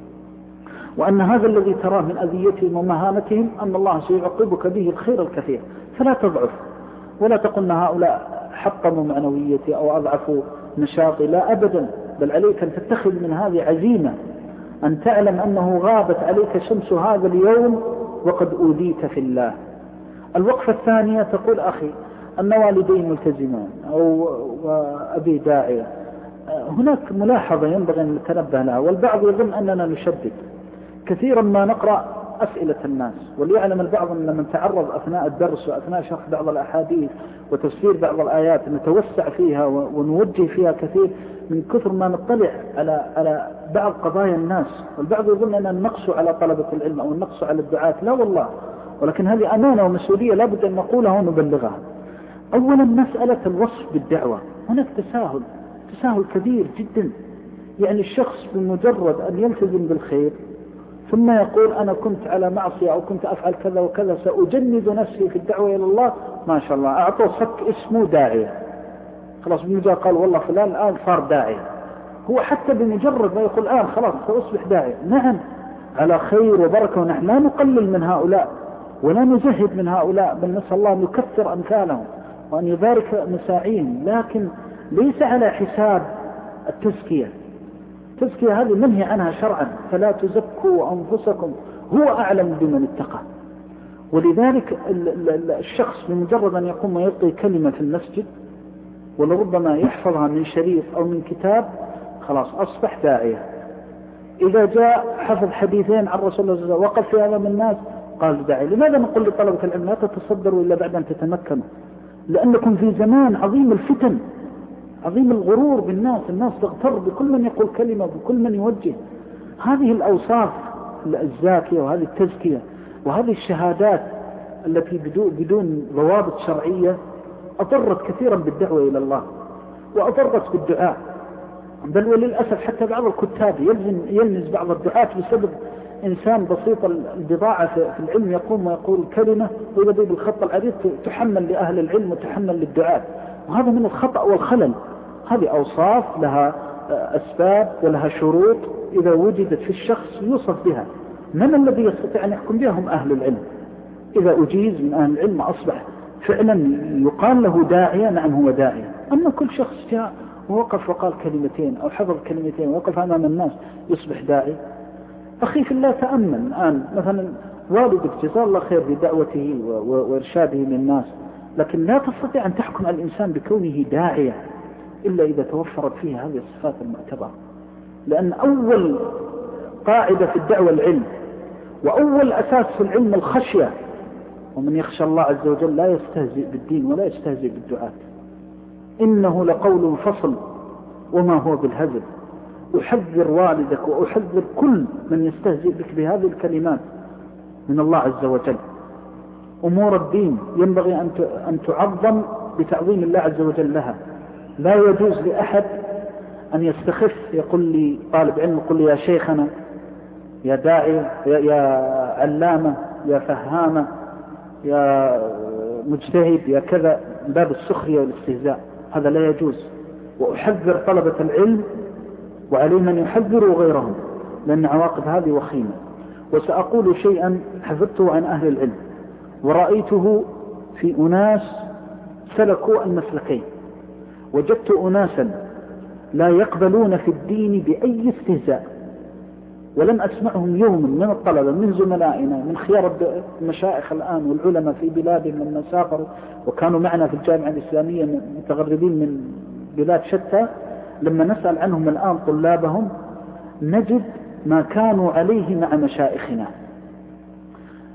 Speaker 2: وأن هذا الذي تراه من أذيتهم ومهانتهم أن الله سيعقبك به الخير الكثير. فلا تضعف ولا تقل هؤلاء حطموا معنويتي أو أضعفوا نشاطي، لا أبدا، بل عليك أن تتخذ من هذه عزيمة، أن تعلم أنه غابت عليك شمس هذا اليوم وقد أوذيت في الله. الوقفة الثانية تقول أخي أن والدي ملتزمان أو أبي داعية. هناك ملاحظة ينبغي أن نتنبه لها، والبعض يظن أننا نشدد. كثيرا ما نقرأ أسئلة الناس، وليعلم البعض أن من تعرض أثناء الدرس وأثناء شرح بعض الأحاديث وتفسير بعض الآيات نتوسع فيها ونوجه فيها كثير من كثر ما نطلع على بعض قضايا الناس. والبعض يظن أن النقص على طلبة العلم أو النقص على الدعاة، لا والله، ولكن هذه أمانة ومسؤولية لابد أن نقولها ونبلغها. أولا مسألة الوصف بالدعوة، هناك تساهل كبير جدا. يعني الشخص بمجرد أن يلتزم بالخير ثم يقول أنا كنت على معصية أو كنت أفعل كذا وكذا سأجند نفسي في الدعوة إلى الله، ما شاء الله أعطوا صك اسمه داعية، خلاص بمجرد قال والله فلان الآن صار داعية. هو حتى بمجرد ما يقول الآن خلاص سأصبح داعية، نعم على خير وبركة، ونحن لا نقلل من هؤلاء ولا نزهد من هؤلاء، بل نسأل الله أن يكثر أمثالهم وأن يبارك مساعيهم، لكن ليس على حساب التزكية. التزكية هذه منهي عنها شرعا، فلا تزكوا أنفسكم هو أعلم بمن اتقى. ولذلك الشخص بمجرد أن يقوم ويلقي كلمة في المسجد ولربما يحفظها من شريط أو من كتاب خلاص أصبح داعية. إذا جاء حفظ حديثين عن رسول الله صلى الله عليه وسلم وقف في أمام الناس قال داعية. لماذا نقول لطلبة العلم لا تتصدروا إلا بعد أن تتمكنوا؟ لأنكم في زمان عظيم الفتن، عظيم الغرور بالناس، الناس تغتر بكل من يقول كلمة بكل من يوجه. هذه الأوصاف الزاكية وهذه التزكية وهذه الشهادات التي بدون ضوابط شرعية أضرت كثيرا بالدعوة إلى الله وأضرت بالدعاء. بل وللأسف حتى بعض الكتاب يلمز بعض الدعاة بسبب إنسان بسيط البضاعة في العلم يقوم ويقول كلمة ويبدأ بالخط العريض تحمل لأهل العلم وتحمل للدعاة، وهذا من الخطأ والخلل. هذه أوصاف لها أسباب ولها شروط إذا وجدت في الشخص يوصف بها. من الذي يستطيع أن يحكم بها؟ هم أهل العلم. إذا أجيز من أهل العلم أصبح فعلا يقال له داعية، نعم هو داعية. أما كل شخص جاء ووقف وقال كلمتين أو حفظ كلمتين ووقف أمام الناس يصبح داعي. أخي في الله تأمل الآن مثلا والدك جزاه الله خير بدعوته وإرشاده للناس، لكن لا تستطيع أن تحكم على الإنسان بكونه داعية إلا إذا توفرت فيه هذه الصفات المعتبرة. لأن أول قاعدة في الدعوة العلم، وأول أساس في العلم الخشية، ومن يخشى الله عز وجل لا يستهزئ بالدين ولا يستهزئ بالدعاة. إنه لقول فصل وما هو بالهزل. أحذر والدك وأحذر كل من يستهزئ بك بهذه الكلمات من الله عز وجل. أمور الدين ينبغي أن تعظم بتعظيم الله عز وجل لها. لا يجوز لأحد أن يستخف يقول لي طالب علم يقول لي يا شيخنا يا داعي يا علامة يا فهامة يا مجتهد يا كذا، باب السخرية والاستهزاء، هذا لا يجوز. وأحذر طلبة العلم وعليهم أن يحذروا غيرهم، لأن عواقب هذه وخيمة. وسأقول شيئا حفظته عن أهل العلم ورأيته في أناس سلكوا المسلكين. وجدت أناسا لا يقبلون في الدين بأي استهزاء، ولم أسمعهم يوم من الطلبة من زملائنا من خيار المشايخ الآن والعلماء في بلادهم لما سافروا وكانوا معنا في الجامعة الإسلامية متغربين من بلاد شتى، لما نسأل عنهم الآن طلابهم نجد ما كانوا عليه مع مشايخنا.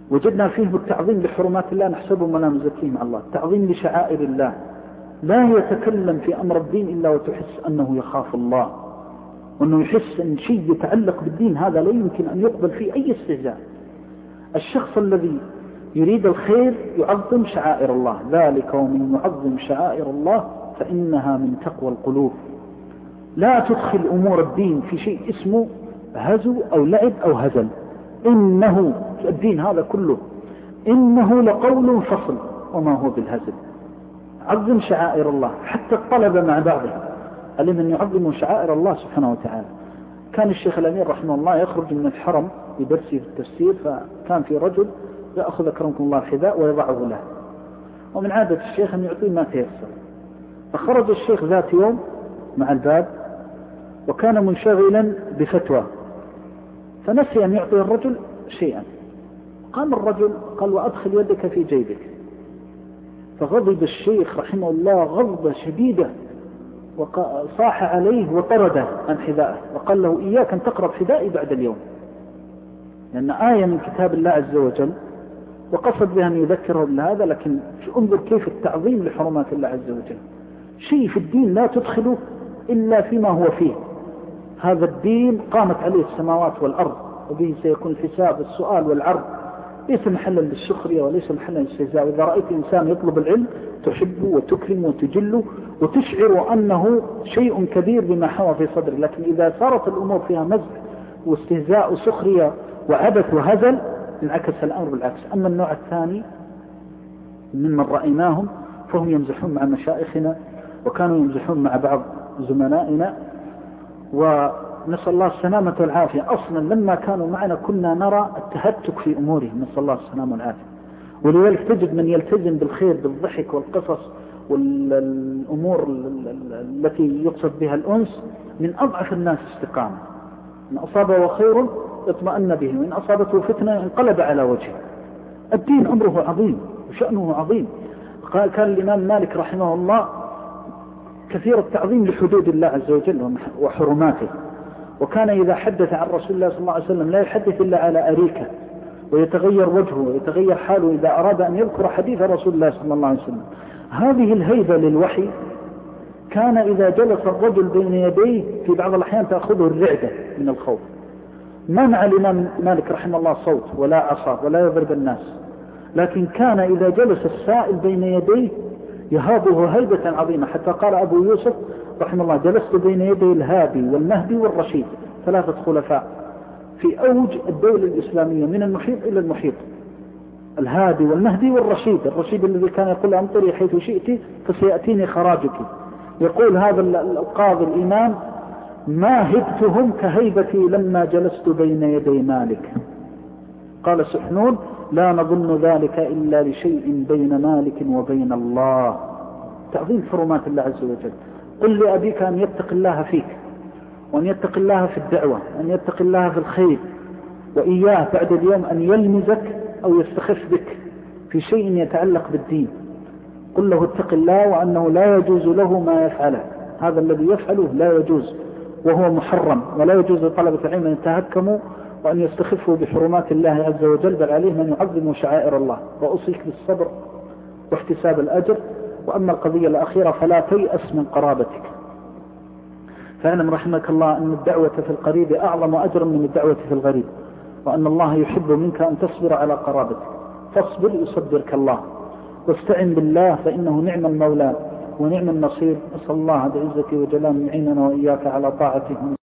Speaker 2: وجدنا فيه بالتعظيم لحرمات الله نحسبهم ولا نزكيه مع الله، التعظيم لشعائر الله، لا يتكلم في أمر الدين إلا وتحس أنه يخاف الله، وأنه يحس أن شيء يتعلق بالدين هذا لا يمكن أن يقبل فيه أي استهزاء. الشخص الذي يريد الخير يعظم شعائر الله، ذلك ومن يعظم شعائر الله فإنها من تقوى القلوب. لا تدخل أمور الدين في شيء اسمه هزو أو لعب أو هزل، إنه الدين هذا كله إنه لقول فصل وما هو بالهزل. عظم شعائر الله. حتى الطلبة مع بعضهم علم أن يعظموا شعائر الله سبحانه وتعالى. كان الشيخ الأمير رحمه الله يخرج من الحرم يدرسه في التفسير، فكان في رجل يأخذ أكرمكم الله الحذاء ويضعه له، ومن عادة الشيخ أن يعطيه ما تيسر. فخرج الشيخ ذات يوم مع الباب وكان منشغلا بفتوى، فنسي أن يعطي الرجل شيئا. قام الرجل قال وأدخل يدك في جيبك، فغضب الشيخ رحمه الله غضبة شديدة وصاح عليه وطرده عن حذائه وقال له إياك أن تقرب حذائي بعد اليوم، لأن آية من كتاب الله عز وجل، وقصد بها أن يذكره بهذا. لكن انظر كيف التعظيم لحرمات الله عز وجل. شيء في الدين لا تدخله إلا فيما هو فيه. هذا الدين قامت عليه السماوات والأرض، وبه سيكون الحساب والسؤال والعرض، ليس محلا للسخرية وليس محلا للاستهزاء. إذا رأيت إنسان يطلب العلم تحبه وتكرمه وتجله وتشعر أنه شيء كبير بما حوى في صدره. لكن إذا صارت الأمور فيها مزح واستهزاء وسخرية وعبث وهزل انعكس الأمر بالعكس. أما النوع الثاني ممن رأيناهم فهم يمزحون مع مشايخنا، وكانوا يمزحون مع بعض زملائنا، ونسأل الله السلامة والعافية. أصلا لما كانوا معنا كنا نرى التهتك في أمورهم، نسأل الله السلامة والعافية. ولذلك تجد من يلتزم بالخير بالضحك والقصص والأمور التي يقصد بها الأنس من أضعف الناس استقامة. إن أصابه خير اطمأن به، وإن أصابته فتنة انقلب على وجهه. الدين أمره عظيم وشأنه عظيم. كان الإمام مالك رحمه الله كثير التعظيم لحدود الله عز وجل وحرماته، وكان إذا حدث عن رسول الله صلى الله عليه وسلم لا يحدث إلا على أريكة، ويتغير وجهه ويتغير حاله إذا أراد أن يذكر حديث رسول الله صلى الله عليه وسلم. هذه الهيبة للوحي كان إذا جلس الرجل بين يديه في بعض الأحيان تأخذه الرعدة من الخوف. ما مع الإمام مالك رحمه الله صوت ولا عصا ولا يضرب الناس، لكن كان إذا جلس السائل بين يديه يهابه هيبة عظيمة. حتى قال أبو يوسف رحمه الله جلست بين يدي الهادي والمهدي والرشيد، ثلاثة خلفاء في أوج الدولة الإسلامية من المحيط إلى المحيط، الهادي والمهدي والرشيد. الرشيد الذي كان يقول أمطري حيث شئت فسيأتيني خراجك. يقول هذا القاضي الإمام ما هبتهم كهيبتي لما جلست بين يدي مالك. قال سحنون لا نظن ذلك إلا لشيء بين مالك وبين الله. تعظيم حرمات الله عز وجل. قل لأبيك أن يتق الله فيك، وأن يتق الله في الدعوة، وأن يتق الله في الخير، وإياه بعد اليوم أن يلمزك أو يستخف بك في شيء يتعلق بالدين. قل له اتق الله وأنه لا يجوز له ما يفعله، هذا الذي يفعله لا يجوز وهو محرم، ولا يجوز لطلبة العلم أن يتهكموا وأن يستخفوا بحرمات الله عز وجل، بل عليهم أن يعظموا شعائر الله. وأوصيك بالصبر واحتساب الأجر. وأما القضية الأخيرة فلا تيأس من قرابتك، فاعلم رحمك الله أن الدعوة في القريب أعظم أجرا من الدعوة في الغريب، وأن الله يحب منك أن تصبر على قرابتك. فاصبر يصبرك الله، واستعن بالله فإنه نعم المولى ونعم النصير. أسأل الله بعزته وجلاله أن يعيننا وإياك على طاعته